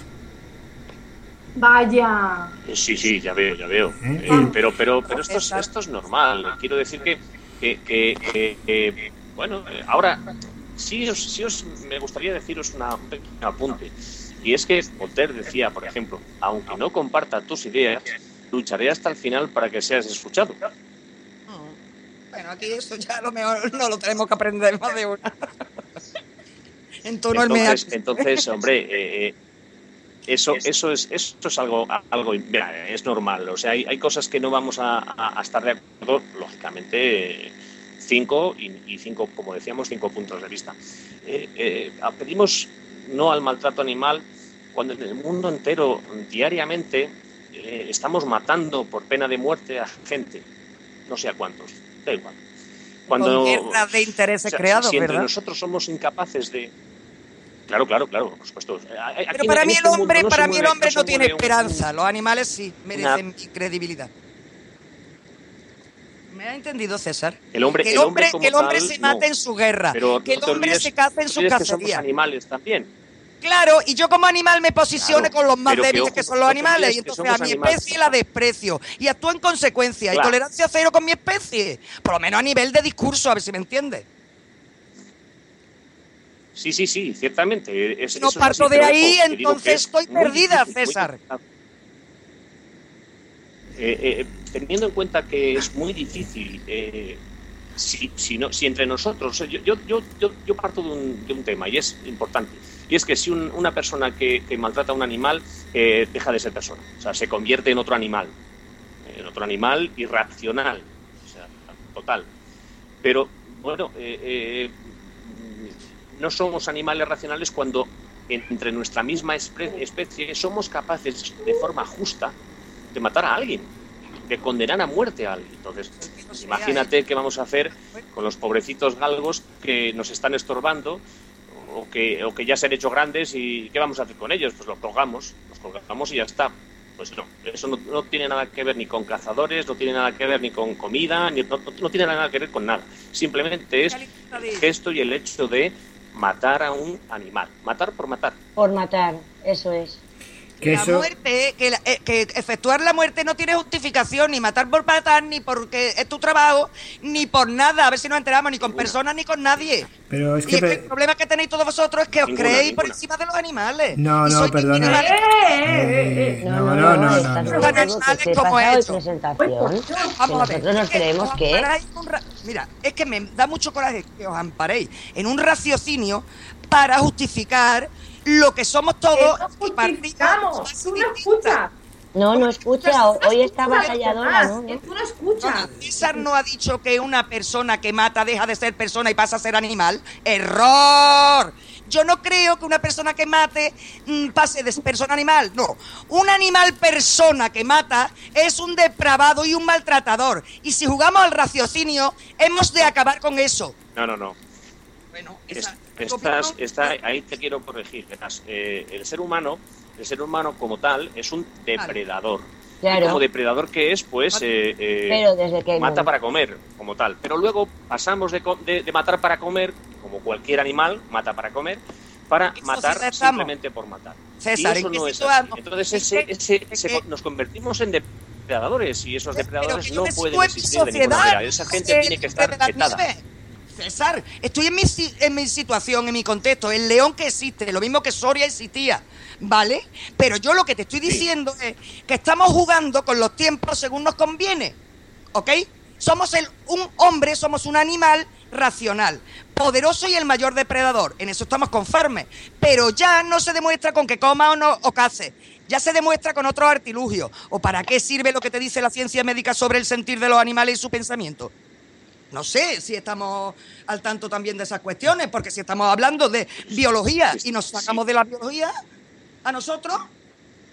Vaya. Sí, sí, ya veo, ya veo. ¿Eh? Eh, pero pero, pero esto, es, esto es normal. Quiero decir que, que, que, que, que, bueno, eh, ahora sí os, sí os me gustaría deciros una, un pequeño apunte. Y es que Voltaire decía, por ejemplo, aunque no comparta tus ideas, lucharé hasta el final para que seas escuchado. Bueno, aquí eso ya lo mejor no lo tenemos que aprender más de una. En tono al Entonces, medio. entonces hombre, eh, eh, eso, eso es, eso es algo, algo, mira, es normal. O sea, hay, hay cosas que no vamos a, a, a estar de acuerdo, lógicamente, eh, cinco y, y cinco, como decíamos, cinco puntos de vista. Eh, eh, pedimos no al maltrato animal cuando en el mundo entero, diariamente, eh, estamos matando por pena de muerte a gente, no sé a cuántos, da igual. Cuando, Con guerras de intereses o sea, creados, si entre ¿verdad? nosotros somos incapaces de... Claro, claro, claro, por supuesto. Aquí Pero para en mí este el hombre, mundo no para se mí el mueve- hombre se no tiene mueve un- esperanza. Los animales sí merecen Una- credibilidad. ¿Me ha entendido, César? El hombre, que el el hombre, hombre, como que el hombre tal, se mate no. en su guerra, Pero que el no te hombre olvides- se cace en no su olvides que somos cacería. animales también. Claro, y yo como animal me posiciono Claro, con los más pero que, débiles ojo, que son los no te animales, olvides y que entonces somos a mi animales. especie la desprecio y actúo en consecuencia, y Claro. tolerancia cero con mi especie, por lo menos a nivel de discurso, a ver si me entiendes. Sí, sí, sí, ciertamente. Es, No eso es parto así, de pero ahí, ojo, que digo entonces que es estoy muy perdida, difícil, muy César. complicado. Eh, eh, teniendo en cuenta que es muy difícil, eh, si, si, no, si entre nosotros, yo, yo, yo, yo, yo parto de un, de un tema y es importante, y es que si un, una persona que, que maltrata a un animal eh, deja de ser persona, o sea, se convierte en otro animal, en otro animal irracional, o sea, total. Pero, bueno, eh, eh, no somos animales racionales cuando entre nuestra misma espre- especie somos capaces de forma justa de matar a alguien, de condenar a muerte a alguien. Entonces, imagínate qué vamos a hacer con los pobrecitos galgos que nos están estorbando o que, o que ya se han hecho grandes, y ¿qué vamos a hacer con ellos? Pues los colgamos, los colgamos y ya está. Pues no, eso no, no tiene nada que ver ni con cazadores, no tiene nada que ver ni con comida, ni, no, no tiene nada que ver con nada. Simplemente es el gesto y el hecho de matar a un animal. Matar por matar. Por matar, eso es. Que la eso, muerte, que, la- eh, que efectuar la muerte no tiene justificación, ni matar por matar, ni porque es tu trabajo, ni por nada, a ver si nos enteramos, ni con personas, ni con nadie. pero es Y que es que pe- el problema que tenéis todos vosotros es que os Ninguna, creéis por ninguna. encima de los animales. No, Y no, sois perdona. animales. Eh, eh, eh, eh. No, no, no, no, está no. todo Los que animales se como pasa de eso. presentación. Pues, Que Vamos a ver. nosotros nos es que creemos os que... amparáis en un ra- Mira, es que me da mucho coraje que os amparéis en un raciocinio para justificar lo que somos todos. Que y no partimos justificamos, más tú no distintas. escuchas. No, no escucha, ho- hoy está Escucha, avasalladora, Tomás, ¿no? que Tú no escuchas. César no ha dicho que una persona que mata deja de ser persona y pasa a ser animal. ¡Error! Yo no creo que una persona que mate mm, pase de persona a animal. No. Un animal persona que mata es un depravado y un maltratador. Y si jugamos al raciocinio, hemos de acabar con eso. No, no, no. Bueno, Es- esa- estás, está, ahí te quiero corregir. Verás, eh, el ser humano, el ser humano como tal, es un depredador. Y Claro, como depredador que es, pues eh, eh, pero desde que... mata para comer, como tal. Pero luego pasamos de, co- de- de matar para comer, como cualquier animal, mata para comer, para ¿En qué matar sociedad estamos? simplemente por matar. César, y eso ¿en qué no es situación? así. Entonces ¿En ese, qué- ese, en ese- qué- nos convertimos en depredadores, y esos Pero depredadores que yo no me pueden sitúo en mi existir de ninguna sociedad, manera. Esa gente eh, tiene que estar de la vetada. nieve. César, estoy en mi, si- en mi situación, en mi contexto, el león que existe, lo mismo que Soria existía, ¿vale? Pero yo lo que te estoy diciendo es que estamos jugando con los tiempos según nos conviene, ¿ok? Somos el, un hombre, somos un animal racional, poderoso y el mayor depredador, en eso estamos conformes, pero ya no se demuestra con que coma o no o case, ya se demuestra con otros artilugios. ¿O para qué sirve lo que te dice la ciencia médica sobre el sentir de los animales y su pensamiento? No sé si estamos al tanto también de esas cuestiones, porque si estamos hablando de biología y nos sacamos de la biología a nosotros,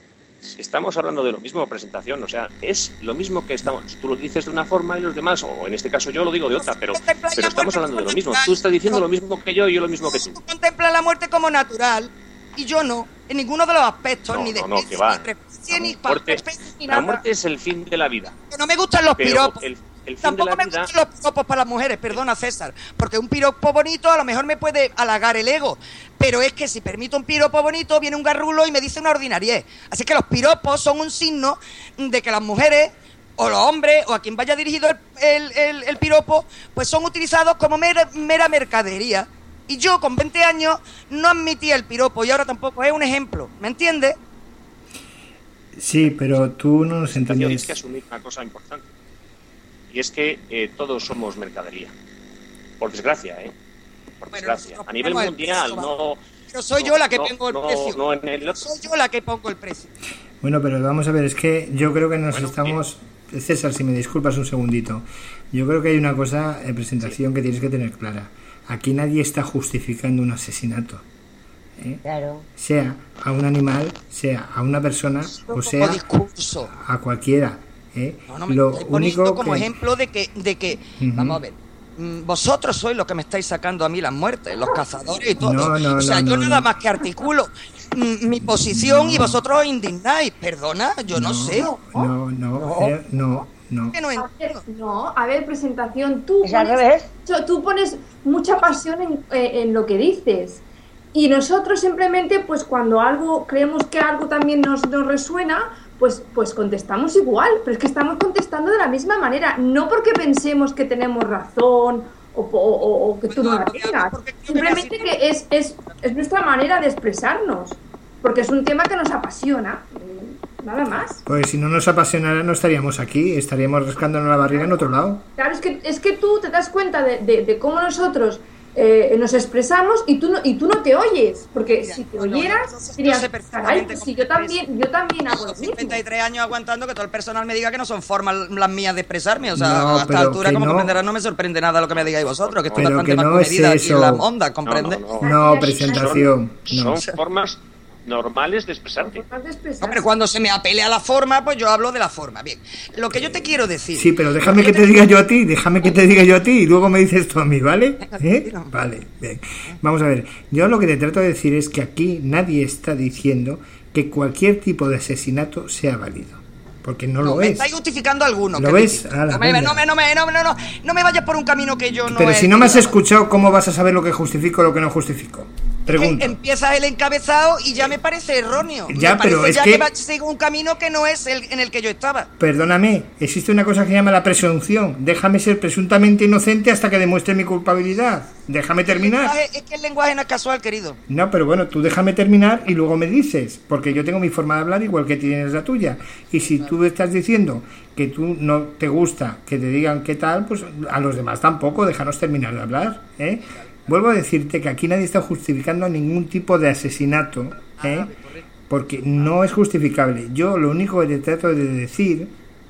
estamos hablando de lo mismo, presentación, o sea, es lo mismo que estamos, tú lo dices de una forma y los demás, o en este caso yo lo digo de otra, pero, pero estamos hablando de lo mismo, tú estás diciendo lo mismo que yo y yo lo mismo que tú. Tú contemplas la muerte como natural y yo no, en ninguno de los aspectos, no, ni de no, no, especie, que va. ni preferencia, ni muerte, especie, ni nada. La muerte es el fin de la vida. Que no me gustan los pero piropos. El, el fin Tampoco de la me vida... gustan los piropos para las mujeres, perdona César, porque un piropo bonito a lo mejor me puede halagar el ego, pero es que si permito un piropo bonito viene un garrulo y me dice una ordinariez. Así que los piropos son un signo de que las mujeres o los hombres o a quien vaya dirigido el, el, el, el piropo pues son utilizados como mera, mera mercadería. Y yo con veinte años no admitía el piropo y ahora tampoco, es un ejemplo, ¿me entiendes? Sí, pero tú no nos entiendes. Tienes que asumir una cosa importante. Y es que eh, todos somos mercadería. Por desgracia, ¿eh? Por Bueno, desgracia. nosotros A nivel ponemos el mundial, precio, no... Pero soy no, yo la que no, pongo el no, precio. No en el otro. Soy yo la que pongo el precio. Bueno, pero vamos a ver, es que yo creo que nos Bueno, estamos... César, si me disculpas un segundito. Yo creo que hay una cosa en presentación Sí. que tienes que tener clara. Aquí nadie está justificando un asesinato. ¿eh? Claro. Sea a un animal, sea a una persona o Como sea discurso. a cualquiera. ¿eh? No, no, me Lo estoy poniendo único como que... ejemplo de que, de que Ujú. vamos a ver, mm, vosotros sois los que me estáis sacando a mí las muertes, los cazadores y todo. No, no, o sea, no, yo no, nada no. más que articulo mm, mi posición No. y vosotros os indignáis. Perdona, yo no, sé. No, no, No. eh, no, no. Que no A entiendo. ver, no, a ver, presentación, tú Es al pones, revés. tú- tú pones mucha pasión en, eh, en lo que dices. Y nosotros simplemente, pues cuando algo, creemos que algo también nos, nos resuena, pues, pues contestamos igual, pero es que estamos contestando de la misma manera, no porque pensemos que tenemos razón o, o- o- o que tú no la Porque- tengas, porque creo que simplemente casi- que es, es, es nuestra manera de expresarnos, porque es un tema que nos apasiona, mm, nada más. Pues si no nos apasionara no estaríamos aquí, estaríamos rascándonos la barriga en otro lado. Claro, es que, es que tú te das cuenta de, de- de cómo nosotros eh, nos expresamos y tú no, y tú no te oyes, porque Mira, si te no, no, oyeras, yo sé dirías, perfectamente caray, pues cómo si yo te también, yo también hago lo Llevo mismo. cincuenta y tres años aguantando que todo el personal me diga que no son formas las mías de expresarme. O sea, No, a esta pero altura, que como no. comprenderás, no me sorprende nada lo que me digáis vosotros, que estoy Pero bastante que más no es comedida aquí eso. en la onda, ¿comprende? No, no, no. No, presentación. No. Son formas normales de expresarte. Formas de expresarse. Hombre, cuando se me apele a la forma, pues yo hablo de la forma. Bien, lo que yo te quiero decir... Sí, pero déjame que te diga yo a ti, déjame que te diga yo a ti y luego me dices tú a mí, ¿vale? ¿Eh? Vale, bien. Vamos a ver, yo lo que te trato de decir es que aquí nadie está diciendo que cualquier tipo de asesinato sea válido, porque no, No, lo me es. estáis justificando alguno. ¿Lo que ves? distinto. Ala, no, me, venga. no, me, no, me, no, me, no, no, no me vayas por un camino que yo no Pero he si no me has querido. escuchado, ¿cómo vas a saber lo que justifico o lo que no justifico? Que Pregunto. empiezas el encabezado y ya me parece erróneo. Ya, me parece pero es ya que- va- sigo un camino que no es el en el que yo estaba. Perdóname, existe una cosa que se llama la presunción. Déjame ser presuntamente inocente hasta que demuestre mi culpabilidad. Déjame El terminar. lenguaje- es que el lenguaje no es casual, querido. No, pero bueno, tú déjame terminar y luego me dices, porque yo tengo mi forma de hablar igual que tienes la tuya. Y si tú estás diciendo que tú no te gusta que te digan qué tal, pues a los demás tampoco, déjanos terminar de hablar, ¿eh? Vuelvo a decirte que aquí nadie está justificando ningún tipo de asesinato, ¿eh? Porque no es justificable. Yo lo único que te trato de decir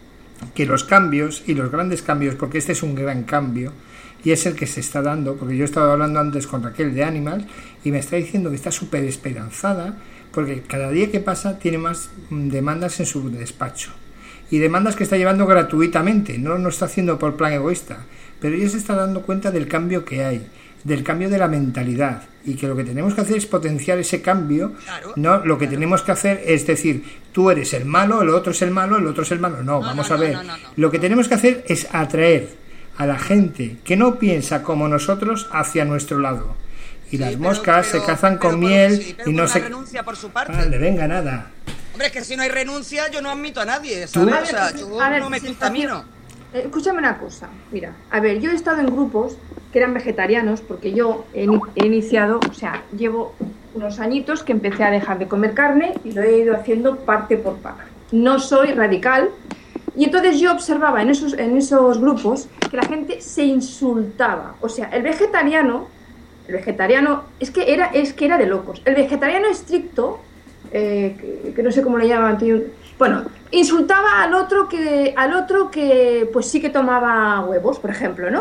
que los cambios y los grandes cambios, porque este es un gran cambio y es el que se está dando, porque yo he estado hablando antes con Raquel de Animal y me está diciendo que está súper esperanzada porque cada día que pasa tiene más mm, demandas en su despacho y demandas que está llevando gratuitamente, no lo está haciendo por plan egoísta, pero ella se está dando cuenta del cambio que hay, del cambio de la mentalidad, y que lo que tenemos que hacer es potenciar ese cambio. Claro, no lo que tenemos que hacer es decir, tú eres el malo, el otro es el malo, el otro es el malo. No, No, vamos no, a ver, no, no, no, no. lo que tenemos que hacer es atraer a la gente que no piensa como nosotros hacia nuestro lado, y Sí, las pero- moscas pero- se cazan pero con por- miel sí, pero y por no una se... renuncia por su parte. Vale, venga, nada. Hombre, es que si no hay renuncia, yo no admito a nadie, ¿Tú? ¿sabes? A O sea, ver, yo a ver, no me presentación. contamino. Eh, Escúchame una cosa, mira, a ver, yo he estado en grupos que eran vegetarianos porque yo he, ini- he iniciado, o sea, llevo unos añitos que empecé a dejar de comer carne y lo he ido haciendo parte por parte. No soy radical y entonces yo observaba en esos, en esos grupos que la gente se insultaba, o sea, el vegetariano, el vegetariano, es que era, es que era de locos, el vegetariano estricto, eh, que, que no sé cómo le llaman, tío, bueno, insultaba al otro que al otro que pues sí que tomaba huevos, por ejemplo, ¿no?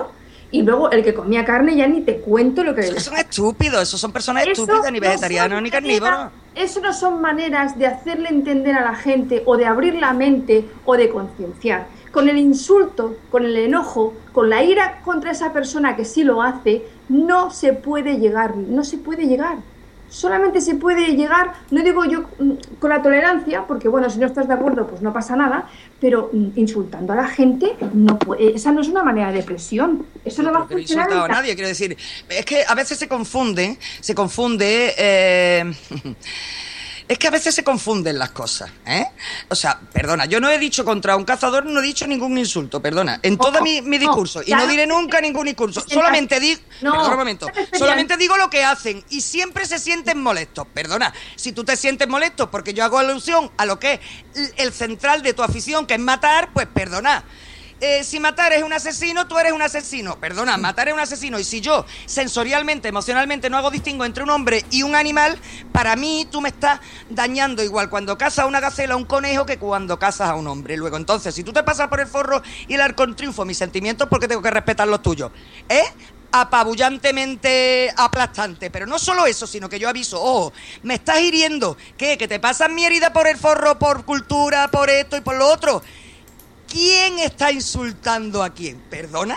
Y luego el que comía carne ya ni te cuento lo que... Esos son estúpidos, esos son personas Eso estúpidas, ni no vegetarianos son ni maneras- carnívoros. Eso no son maneras de hacerle entender a la gente o de abrir la mente o de concienciar. Con el insulto, con el enojo, con la ira contra esa persona que sí lo hace, no se puede llegar, no se puede llegar. Solamente se puede llegar, no digo yo mm, con la tolerancia, porque bueno, si no estás de acuerdo pues no pasa nada, pero mm, insultando a la gente, no puede, esa no es una manera de presión. Eso no va a Porque no he funcionar. insultado a nunca. nadie, quiero decir. Es que a veces se confunde, se confunde. Eh, es que a veces se confunden las cosas, ¿eh? O sea, perdona, yo no he dicho contra un cazador, no he dicho ningún insulto, perdona. En todo No, mi, mi no, discurso. Y ya no no diré te- nunca ningún discurso. te- Solamente digo. No, Perdona un momento. te referías- Solamente digo lo que hacen. Y siempre se sienten molestos. Perdona, si tú te sientes molesto porque yo hago alusión a lo que es el central de tu afición, que es matar, pues perdona. Eh, si matar es un asesino, tú eres un asesino. Perdona, matar es un asesino. Y si yo sensorialmente, emocionalmente no hago distingo entre un hombre y un animal, para mí tú me estás dañando igual cuando cazas a una gacela o un conejo que cuando cazas a un hombre. Luego, entonces, si tú te pasas por el forro y el arco en triunfo, mis sentimientos, porque tengo que respetar los tuyos. ¿Eh? Apabullantemente aplastante. Pero no solo eso, sino que yo aviso, ojo, me estás hiriendo. ¿Qué? ¿Que te pasas mi herida por el forro, por cultura, por esto y por lo otro? ¿Quién está insultando a quién? ¿Perdona?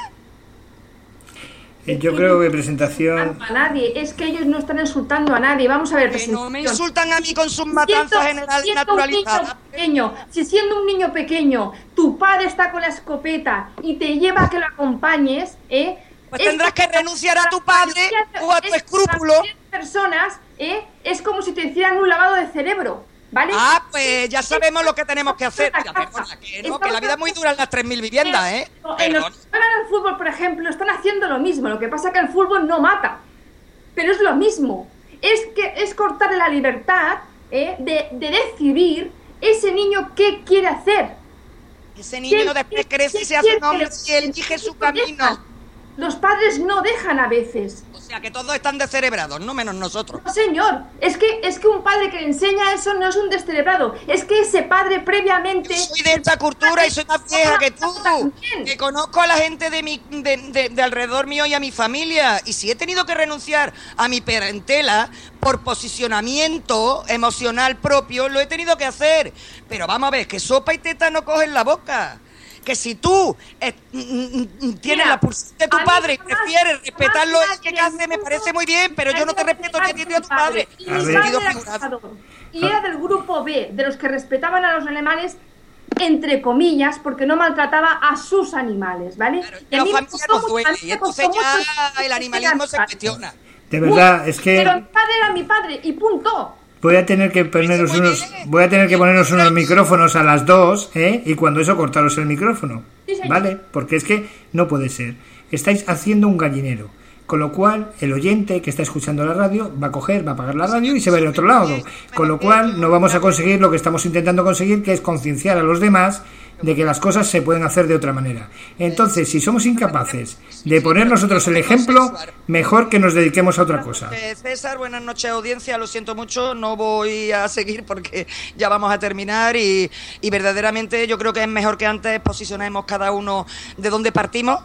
Eh, Yo creo que presentación... A nadie, es que ellos no están insultando a nadie. Vamos a ver, Que no me presentación. insultan a mí con sus matanzas Siendo- generales siendo un naturalizadas. niño pequeño, si siendo un niño pequeño tu padre está con la escopeta y te lleva a que lo acompañes, ¿eh? Pues Es tendrás que como- renunciar a tu padre o a tu es- escrúpulo. para muchas personas, ¿eh? Es como si te hicieran un lavado de cerebro, ¿vale? Ah, pues ya sabemos lo que tenemos que hacer. Mira, Estamos- perdona, que no, que la vida es muy dura en las tres mil viviendas, ¿eh? En los Perdón. que juegan al fútbol, por ejemplo, están haciendo lo mismo. Lo que pasa es que el fútbol no mata. Pero es lo mismo. Es que es cortarle la libertad, ¿eh? de, de decidir ese niño qué quiere hacer. Ese niño ¿Quién- después quién- crece y quién se hace quiere un hombre que y elige su no camino. dejan? Los padres no dejan a veces. O sea, que todos están descerebrados, no menos nosotros. No, señor, es que, es que un padre que le enseña eso no es un descerebrado. Es que ese padre previamente... Yo soy de esta cultura y soy más vieja que tú. También. Que conozco a la gente de mi de, de- de alrededor mío y a mi familia. Y si he tenido que renunciar a mi parentela por posicionamiento emocional propio, lo he tenido que hacer. Pero vamos a ver, que sopa y teta no cogen la boca. Que si tú eh, mm, mm, mm, tienes Mira, la pulsión de tu a mí padre y jamás- prefieres respetarlo jamás en que nadie hace, me del parece mundo muy bien, pero yo no te haya respeto ni a ti ni a tu respetado padre. Y A mi ver. padre Sentido era figurado. cazador. Y era del grupo B, de los que respetaban a los animales, entre comillas, porque no maltrataba a sus animales, ¿vale? Claro, Y a la mí me familia costó nos mucho- duele a mí y me entonces costó mucho ya el animalismo se cuestiona. De verdad, es que... Pero mi padre era mi padre, y punto. Voy a tener que poneros Muy unos, bien. voy a tener que poneros unos micrófonos a las dos, ¿eh? Y cuando eso cortaros el micrófono, Sí, señor. ¿vale? Porque es que no puede ser. Estáis haciendo un gallinero, con lo cual el oyente que está escuchando la radio va a coger, va a apagar la radio y se va a ir a otro lado. Con lo cual no vamos a conseguir lo que estamos intentando conseguir, que es concienciar a los demás de que las cosas se pueden hacer de otra manera. Entonces, si somos incapaces de poner nosotros el ejemplo, mejor que nos dediquemos a otra cosa. Eh, César, buenas noches audiencia, lo siento mucho, no voy a seguir porque ya vamos a terminar y, y verdaderamente yo creo que es mejor que antes posicionemos cada uno de dónde partimos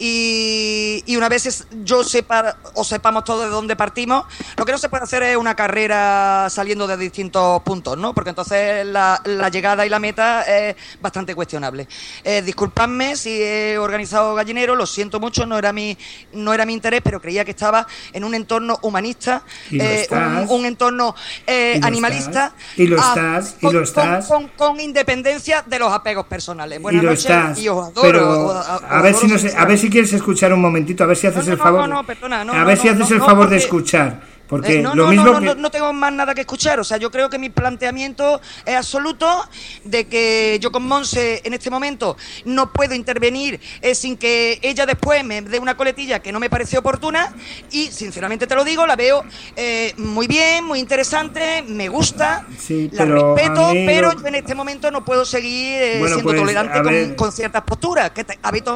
y, y una vez es- yo sepa o sepamos todos de dónde partimos, lo que no se puede hacer es una carrera saliendo de distintos puntos, ¿no? Porque entonces la, la llegada y la meta es bastante cuestionable. Eh, disculpadme si he organizado gallinero, lo siento mucho, no era mi no era mi interés, pero creía que estaba en un entorno humanista, Y lo eh, estás. un, un entorno eh, Y lo animalista. estás. Y lo ah, estás, y con, lo estás. Con, con- con independencia de los apegos personales. Y Buenas lo noches estás, y os adoro. pero os- os a ver adoro si nos, sin a ver si quieres escuchar un momentito, a ver si haces No, no, el no, favor, no, no, perdona, no, a no, ver si no, haces no, el no, favor de porque- escuchar, porque Eh, no, lo no, mismo no, no, que no, no tengo más nada que escuchar. O sea, yo creo que mi planteamiento es absoluto de que yo con Monse en este momento no puedo intervenir eh, sin que ella después me dé una coletilla que no me parece oportuna y sinceramente te lo digo, la veo eh, muy bien, muy interesante, me gusta, Sí, la pero respeto, a mí pero lo- yo en este momento no puedo seguir eh, Bueno, siendo pues, tolerante a con, ver. con ciertas posturas que te- habéis tomado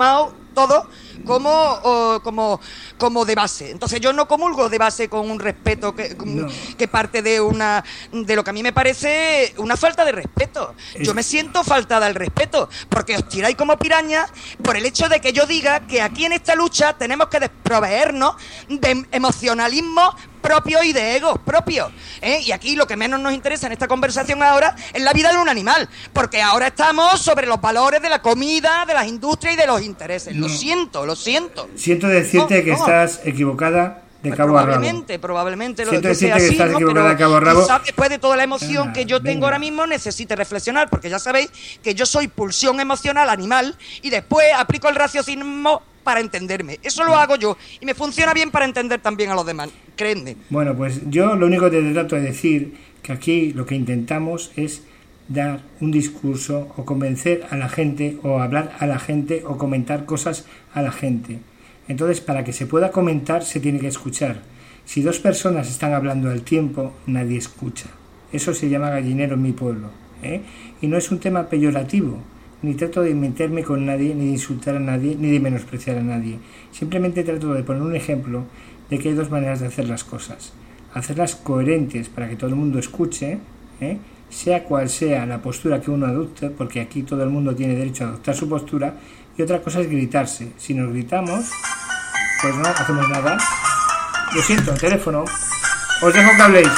todo como, o, como, como de base. Entonces yo no comulgo de base con un respeto que, no. que parte de una de lo que a mí me parece una falta de respeto. Es... Yo me siento faltada al respeto, porque os tiráis como pirañas por el hecho de que yo diga que aquí en esta lucha tenemos que desproveernos de emocionalismo propio y de egos propios, ¿eh? Y aquí lo que menos nos interesa en esta conversación ahora es la vida de un animal, porque ahora estamos sobre los valores de la comida, de las industrias y de los intereses. No. Lo siento, lo siento. Siento decirte no, que no. estás equivocada de pues cabo a rabo. Probablemente, probablemente Siento lo que sea que así, estás ¿no? equivocada Pero de cabo a rabo. quizás después de toda la emoción ah, que yo tengo venga. ahora mismo necesite reflexionar, porque ya sabéis que yo soy pulsión emocional animal y después aplico el raciocinio para entenderme. Eso lo hago yo y me funciona bien para entender también a los demás, créanme. Bueno, pues yo lo único que te trato de decir que aquí lo que intentamos es dar un discurso o convencer a la gente o hablar a la gente o comentar cosas a la gente. Entonces, para que se pueda comentar se tiene que escuchar. Si dos personas están hablando al tiempo, nadie escucha. Eso se llama gallinero en mi pueblo, ¿eh? Y no es un tema peyorativo. Ni trato de meterme con nadie, ni de insultar a nadie, ni de menospreciar a nadie. Simplemente trato de poner un ejemplo de que hay dos maneras de hacer las cosas. Hacerlas coherentes para que todo el mundo escuche, ¿eh? sea cual sea la postura que uno adopte, porque aquí todo el mundo tiene derecho a adoptar su postura, y otra cosa es gritarse. Si nos gritamos, pues no hacemos nada. Lo siento, teléfono. Os dejo que habléis.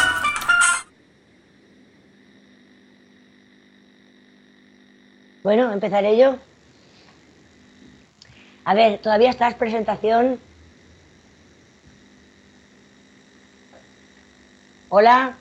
Bueno, empezaré yo. A ver, todavía estás presentación. Hola.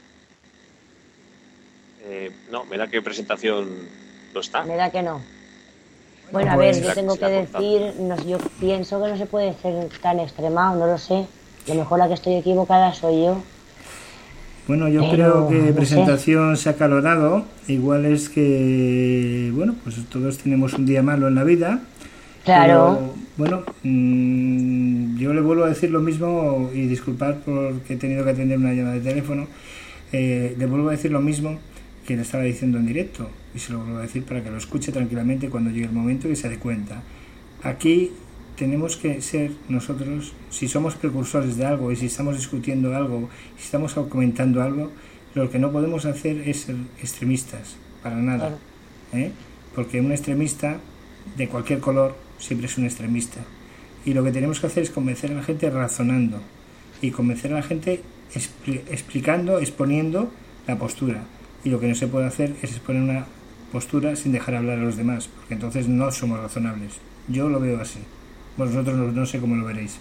Eh, no, me da que presentación no está. Me da que no. Bueno, a ver, yo tengo que decir, no, yo pienso que no se puede ser tan extremado, no lo sé. A lo mejor la que estoy equivocada soy yo. Bueno, yo Pero, creo que no presentación sé. se ha acalorado. Igual es que, bueno, pues todos tenemos un día malo en la vida. Claro. Pero, bueno, mmm, yo le vuelvo a decir lo mismo y disculpad porque he tenido que atender una llamada de teléfono. Eh, le vuelvo a decir lo mismo que le estaba diciendo en directo y se lo vuelvo a decir para que lo escuche tranquilamente cuando llegue el momento y se dé cuenta. Aquí tenemos que ser nosotros, si somos precursores de algo y si estamos discutiendo algo, si estamos comentando algo, lo que no podemos hacer es ser extremistas, para nada, ¿eh? Porque un extremista de cualquier color siempre es un extremista y lo que tenemos que hacer es convencer a la gente razonando y convencer a la gente expli- explicando, exponiendo la postura, y lo que no se puede hacer es exponer una postura sin dejar hablar a los demás, porque entonces no somos razonables. Yo lo veo así. Vosotros no, no sé cómo lo veréis.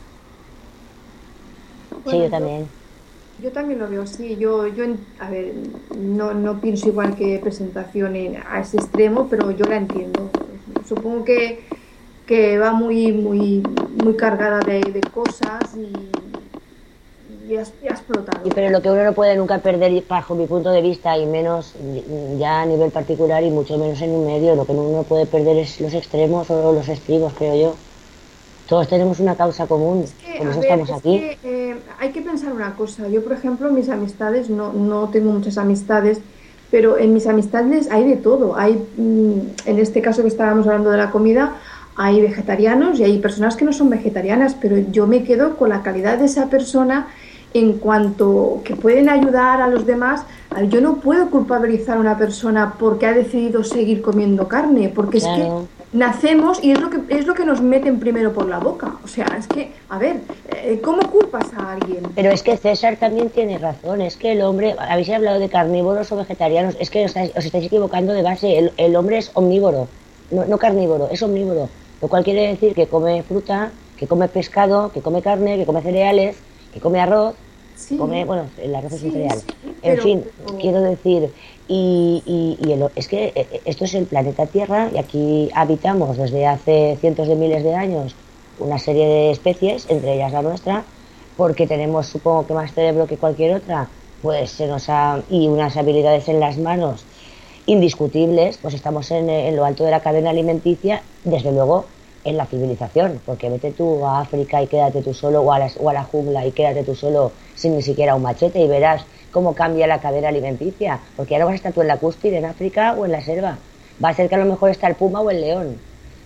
Sí, yo también. Yo, yo también lo veo así. Yo, yo a ver, no, no pienso igual que presentación en, a ese extremo, pero yo la entiendo. Supongo que, que va muy, muy, muy cargada de, de cosas y, y, ha, y ha explotado. Y pero lo que uno no puede nunca perder, bajo mi punto de vista, y menos ya a nivel particular y mucho menos en un medio, lo que uno no puede perder es los extremos o los estribos, creo yo. Todos tenemos una causa común, es que, por eso ver, estamos es aquí. Que, eh, hay que pensar una cosa. Yo, por ejemplo, mis amistades, no, no tengo muchas amistades, pero en mis amistades hay de todo. Hay, en este caso que estábamos hablando de la comida, hay vegetarianos y hay personas que no son vegetarianas, pero yo me quedo con la calidad de esa persona en cuanto que pueden ayudar a los demás. Yo no puedo culpabilizar a una persona porque ha decidido seguir comiendo carne, porque claro. es que nacemos y es lo que es lo que nos meten primero por la boca. O sea, es que, a ver, ¿cómo culpas a alguien? Pero es que César también tiene razón. Es que el hombre, habéis hablado de carnívoros o vegetarianos, es que os estáis, os estáis equivocando de base. El, el hombre es omnívoro, no, no carnívoro, es omnívoro. Lo cual quiere decir que come fruta, que come pescado, que come carne, que come cereales, que come arroz. Sí. Come, bueno, el arroz es un cereal. Sí, en pero, fin, pero... quiero decir, y, y, y el, es que esto es el planeta Tierra y aquí habitamos desde hace cientos de miles de años una serie de especies, entre ellas la nuestra, porque tenemos, supongo que más cerebro que cualquier otra, pues se nos ha, y unas habilidades en las manos indiscutibles, pues estamos en, en lo alto de la cadena alimenticia, desde luego en la civilización, porque vete tú a África y quédate tú solo, o a, la, o a la jungla y quédate tú solo sin ni siquiera un machete y verás cómo cambia la cadena alimenticia, porque ahora vas a estar tú en la cúspide en África o en la selva, va a ser que a lo mejor está el puma o el león,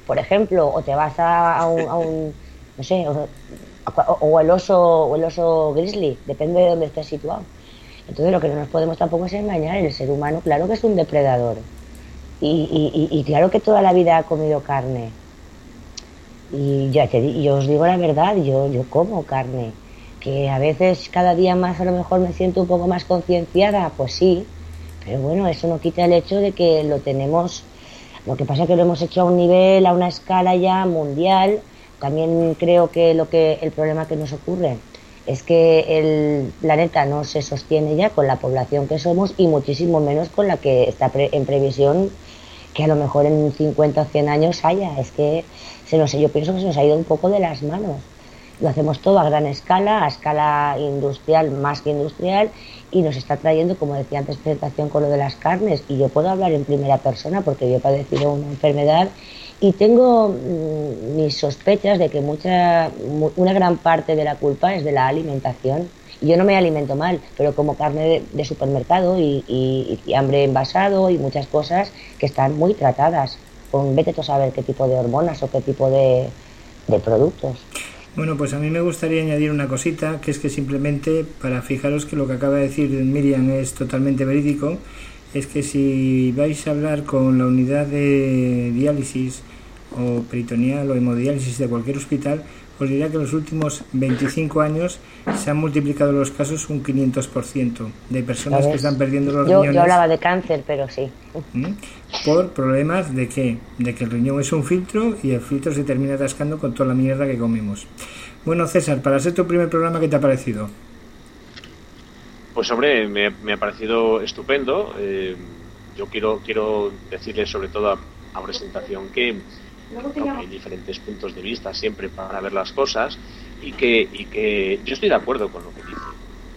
por ejemplo, o te vas a, a, un, a un, no sé, o, o el oso o el oso grizzly, depende de dónde estés situado. Entonces lo que no nos podemos tampoco es engañar, el ser humano claro que es un depredador y, y, y claro que toda la vida ha comido carne y ya te, yo os digo la verdad, yo, yo como carne, que a veces cada día más a lo mejor me siento un poco más concienciada, pues sí, pero bueno, eso no quita el hecho de que lo tenemos, lo que pasa es que lo hemos hecho a un nivel, a una escala ya mundial. También creo que lo que el problema que nos ocurre es que el planeta no se sostiene ya con la población que somos y muchísimo menos con la que está pre- en previsión que a lo mejor en cincuenta o cien años haya. Es que se nos, yo pienso que se nos ha ido un poco de las manos. Lo hacemos todo a gran escala, a escala industrial, más que industrial, y nos está trayendo, como decía antes, presentación con lo de las carnes. Y yo puedo hablar en primera persona porque yo he padecido una enfermedad y tengo mmm, mis sospechas de que mucha, una gran parte de la culpa es de la alimentación. Y yo no me alimento mal, pero como carne de, de supermercado y, y, y hambre envasado y muchas cosas que están muy tratadas, con vete tú a saber qué tipo de hormonas o qué tipo de, de productos. Bueno, pues a mí me gustaría añadir una cosita, que es que simplemente, para fijaros que lo que acaba de decir Miriam es totalmente verídico, es que si vais a hablar con la unidad de diálisis o peritoneal o hemodiálisis de cualquier hospital, os dirá que en los últimos veinticinco años se han multiplicado los casos un quinientos por ciento de personas que están perdiendo los yo, riñones. Yo hablaba de cáncer, pero sí. ¿Mm? Por problemas de qué? De que el riñón es un filtro y el filtro se termina atascando con toda la mierda que comemos. Bueno, César, para ser tu primer programa, ¿qué te ha parecido? Pues hombre, me, me ha parecido estupendo. Eh, yo quiero quiero decirle sobre todo a, a presentación que hay diferentes puntos de vista siempre para ver las cosas y que y que yo estoy de acuerdo con lo que dice.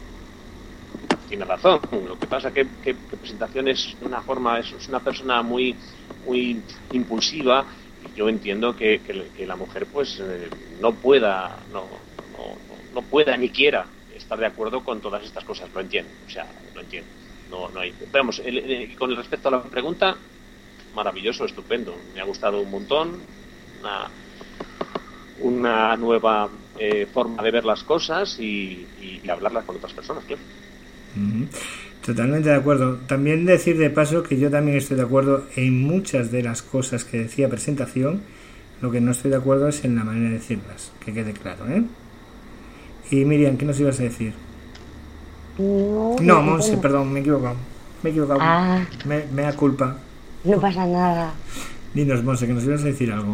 Tiene razón. Lo que pasa que, que, que presentación es una forma, es, es una persona muy muy impulsiva. Y yo entiendo que, que, que la mujer pues eh, no pueda no, no no pueda ni quiera estar de acuerdo con todas estas cosas. Lo entiendo, o sea, lo entiendo. No no hay. Vamos, el, el, con respecto a la pregunta, maravilloso, estupendo, me ha gustado un montón, una, una nueva eh, forma de ver las cosas y, y, y hablarlas con otras personas, claro. Totalmente de acuerdo. También decir de paso que yo también estoy de acuerdo en muchas de las cosas que decía presentación. Lo que no estoy de acuerdo es en la manera de decirlas, que quede claro, ¿eh? Y Miriam, ¿qué nos ibas a decir? No, no Monse, no. Perdón, me he equivocado. Me he equivocado. Ah. Me, me da culpa. No pasa nada. Dinos, Monse, que nos ibas a decir algo.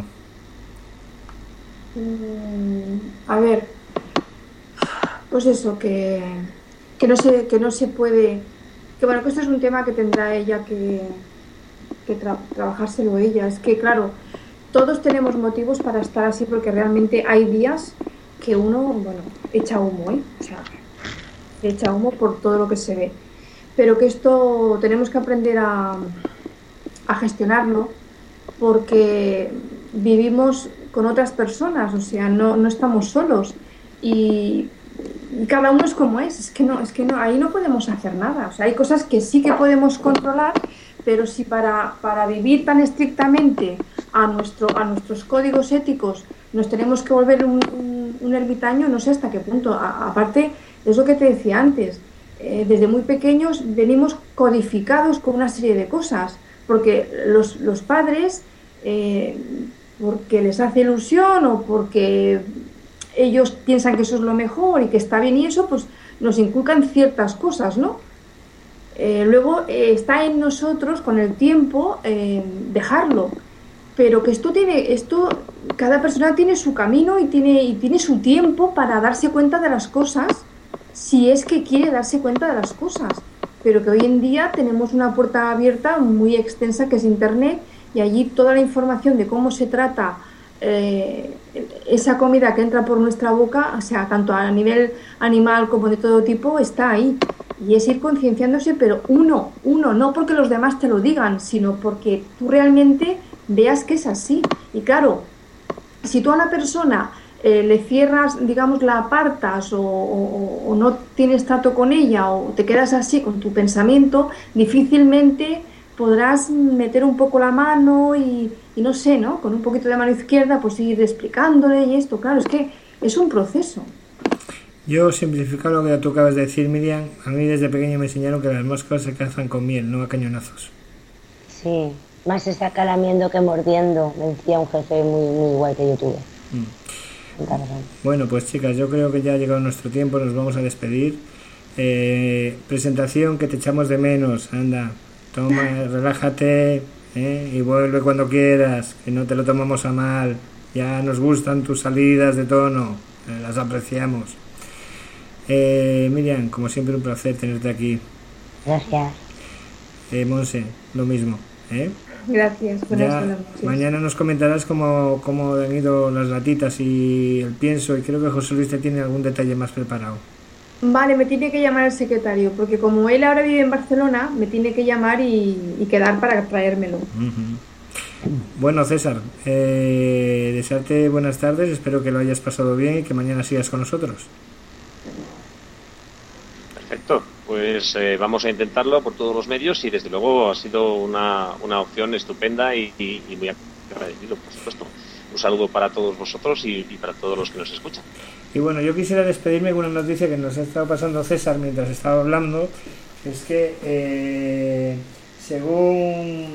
Mm, a ver, pues eso, que, que, no se, que no se puede... Que bueno, que esto es un tema que tendrá ella que, que tra- trabajárselo ella. Es que, claro, todos tenemos motivos para estar así porque realmente hay días que uno, bueno, echa humo, ¿eh? O sea, echa humo por todo lo que se ve. Pero que esto tenemos que aprender a... a gestionarlo porque vivimos con otras personas, o sea, no, no estamos solos y, y cada uno es como es, es que no, es que no, ahí no podemos hacer nada, o sea, hay cosas que sí que podemos controlar, pero si para, para vivir tan estrictamente a, nuestro, a nuestros códigos éticos nos tenemos que volver un, un, un ermitaño, no sé hasta qué punto, a, aparte es lo que te decía antes, eh, desde muy pequeños venimos codificados con una serie de cosas, porque los, los padres, eh, porque les hace ilusión o porque ellos piensan que eso es lo mejor y que está bien y eso, pues nos inculcan ciertas cosas, ¿no? Eh, luego eh, está en nosotros, con el tiempo, eh, dejarlo. Pero que esto tiene, esto, cada persona tiene su camino y tiene, y tiene su tiempo para darse cuenta de las cosas, si es que quiere darse cuenta de las cosas. Pero que hoy en día tenemos una puerta abierta muy extensa que es Internet y allí toda la información de cómo se trata eh, esa comida que entra por nuestra boca, o sea, tanto a nivel animal como de todo tipo, está ahí. Y es ir concienciándose, pero uno, uno, no porque los demás te lo digan, sino porque tú realmente veas que es así. Y claro, si tú a una persona Eh, le cierras, digamos, la apartas o, o, o no tienes trato con ella o te quedas así con tu pensamiento, difícilmente podrás meter un poco la mano y, y no sé, ¿no? Con un poquito de mano izquierda, pues ir explicándole y esto, claro, es que es un proceso. Yo, simplificando lo que tú acabas de decir, Miriam, a mí desde pequeño me enseñaron que las moscas se cazan con miel, no a cañonazos. Sí, más se saca lamiendo que mordiendo, me decía un jefe muy, muy guay que yo tuve. Mm. Bueno, pues chicas, yo creo que ya ha llegado nuestro tiempo, nos vamos a despedir. Eh, presentación, que te echamos de menos, anda, toma, relájate, ¿eh? Y vuelve cuando quieras, que no te lo tomamos a mal, ya nos gustan tus salidas de tono, eh, las apreciamos. Eh, Miriam, como siempre un placer tenerte aquí. Gracias. Eh, Monse, lo mismo, ¿eh? Gracias, buenas noches. Mañana nos comentarás cómo, cómo han ido las latitas y el pienso, y creo que José Luis te tiene algún detalle más preparado. Vale, me tiene que llamar el secretario, porque como él ahora vive en Barcelona, me tiene que llamar y, y quedar para traérmelo. Uh-huh. Bueno, César, eh, desearte buenas tardes, espero que lo hayas pasado bien y que mañana sigas con nosotros. Perfecto, pues eh, vamos a intentarlo por todos los medios y desde luego ha sido una, una opción estupenda y, y, y muy agradecido, por supuesto. Un saludo para todos vosotros y, y para todos los que nos escuchan. Y bueno, yo quisiera despedirme con una noticia que nos ha estado pasando César mientras estaba hablando, es que eh, según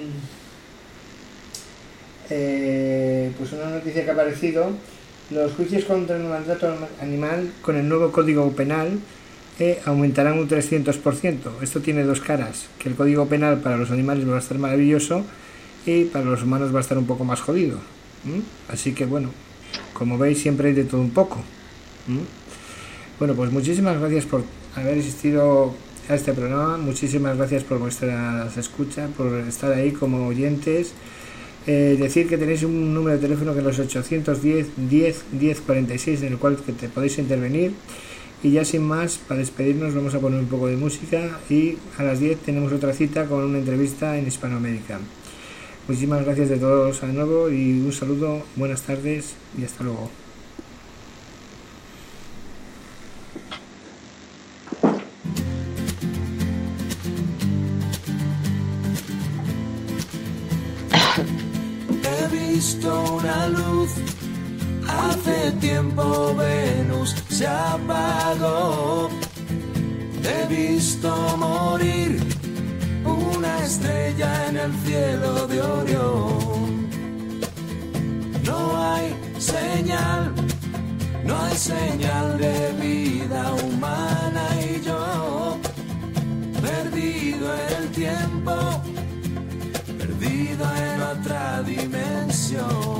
eh, pues una noticia que ha aparecido, los juicios contra el maltrato animal con el nuevo Código Penal eh, aumentarán un trescientos por ciento. Esto tiene dos caras, que el Código Penal para los animales va a estar maravilloso y para los humanos va a estar un poco más jodido. ¿Mm? Así que bueno, como veis siempre hay de todo un poco. ¿Mm? Bueno, pues muchísimas gracias por haber asistido a este programa, muchísimas gracias por vuestras escuchas, por estar ahí como oyentes. Eh, decir que tenéis un número de teléfono que es los ochocientos diez, diez, diez cuarenta y seis, en el cual que te podéis intervenir. Y ya sin más, para despedirnos vamos a poner un poco de música y a las diez tenemos otra cita con una entrevista en Hispanoamérica. Muchísimas gracias de todos de nuevo y un saludo, buenas tardes y hasta luego. He visto una luz, hace tiempo Venus se apagó. He visto morir una estrella en el cielo de Orión. No hay señal, no hay señal de vida humana y yo, perdido en el tiempo, perdido en otra dimensión.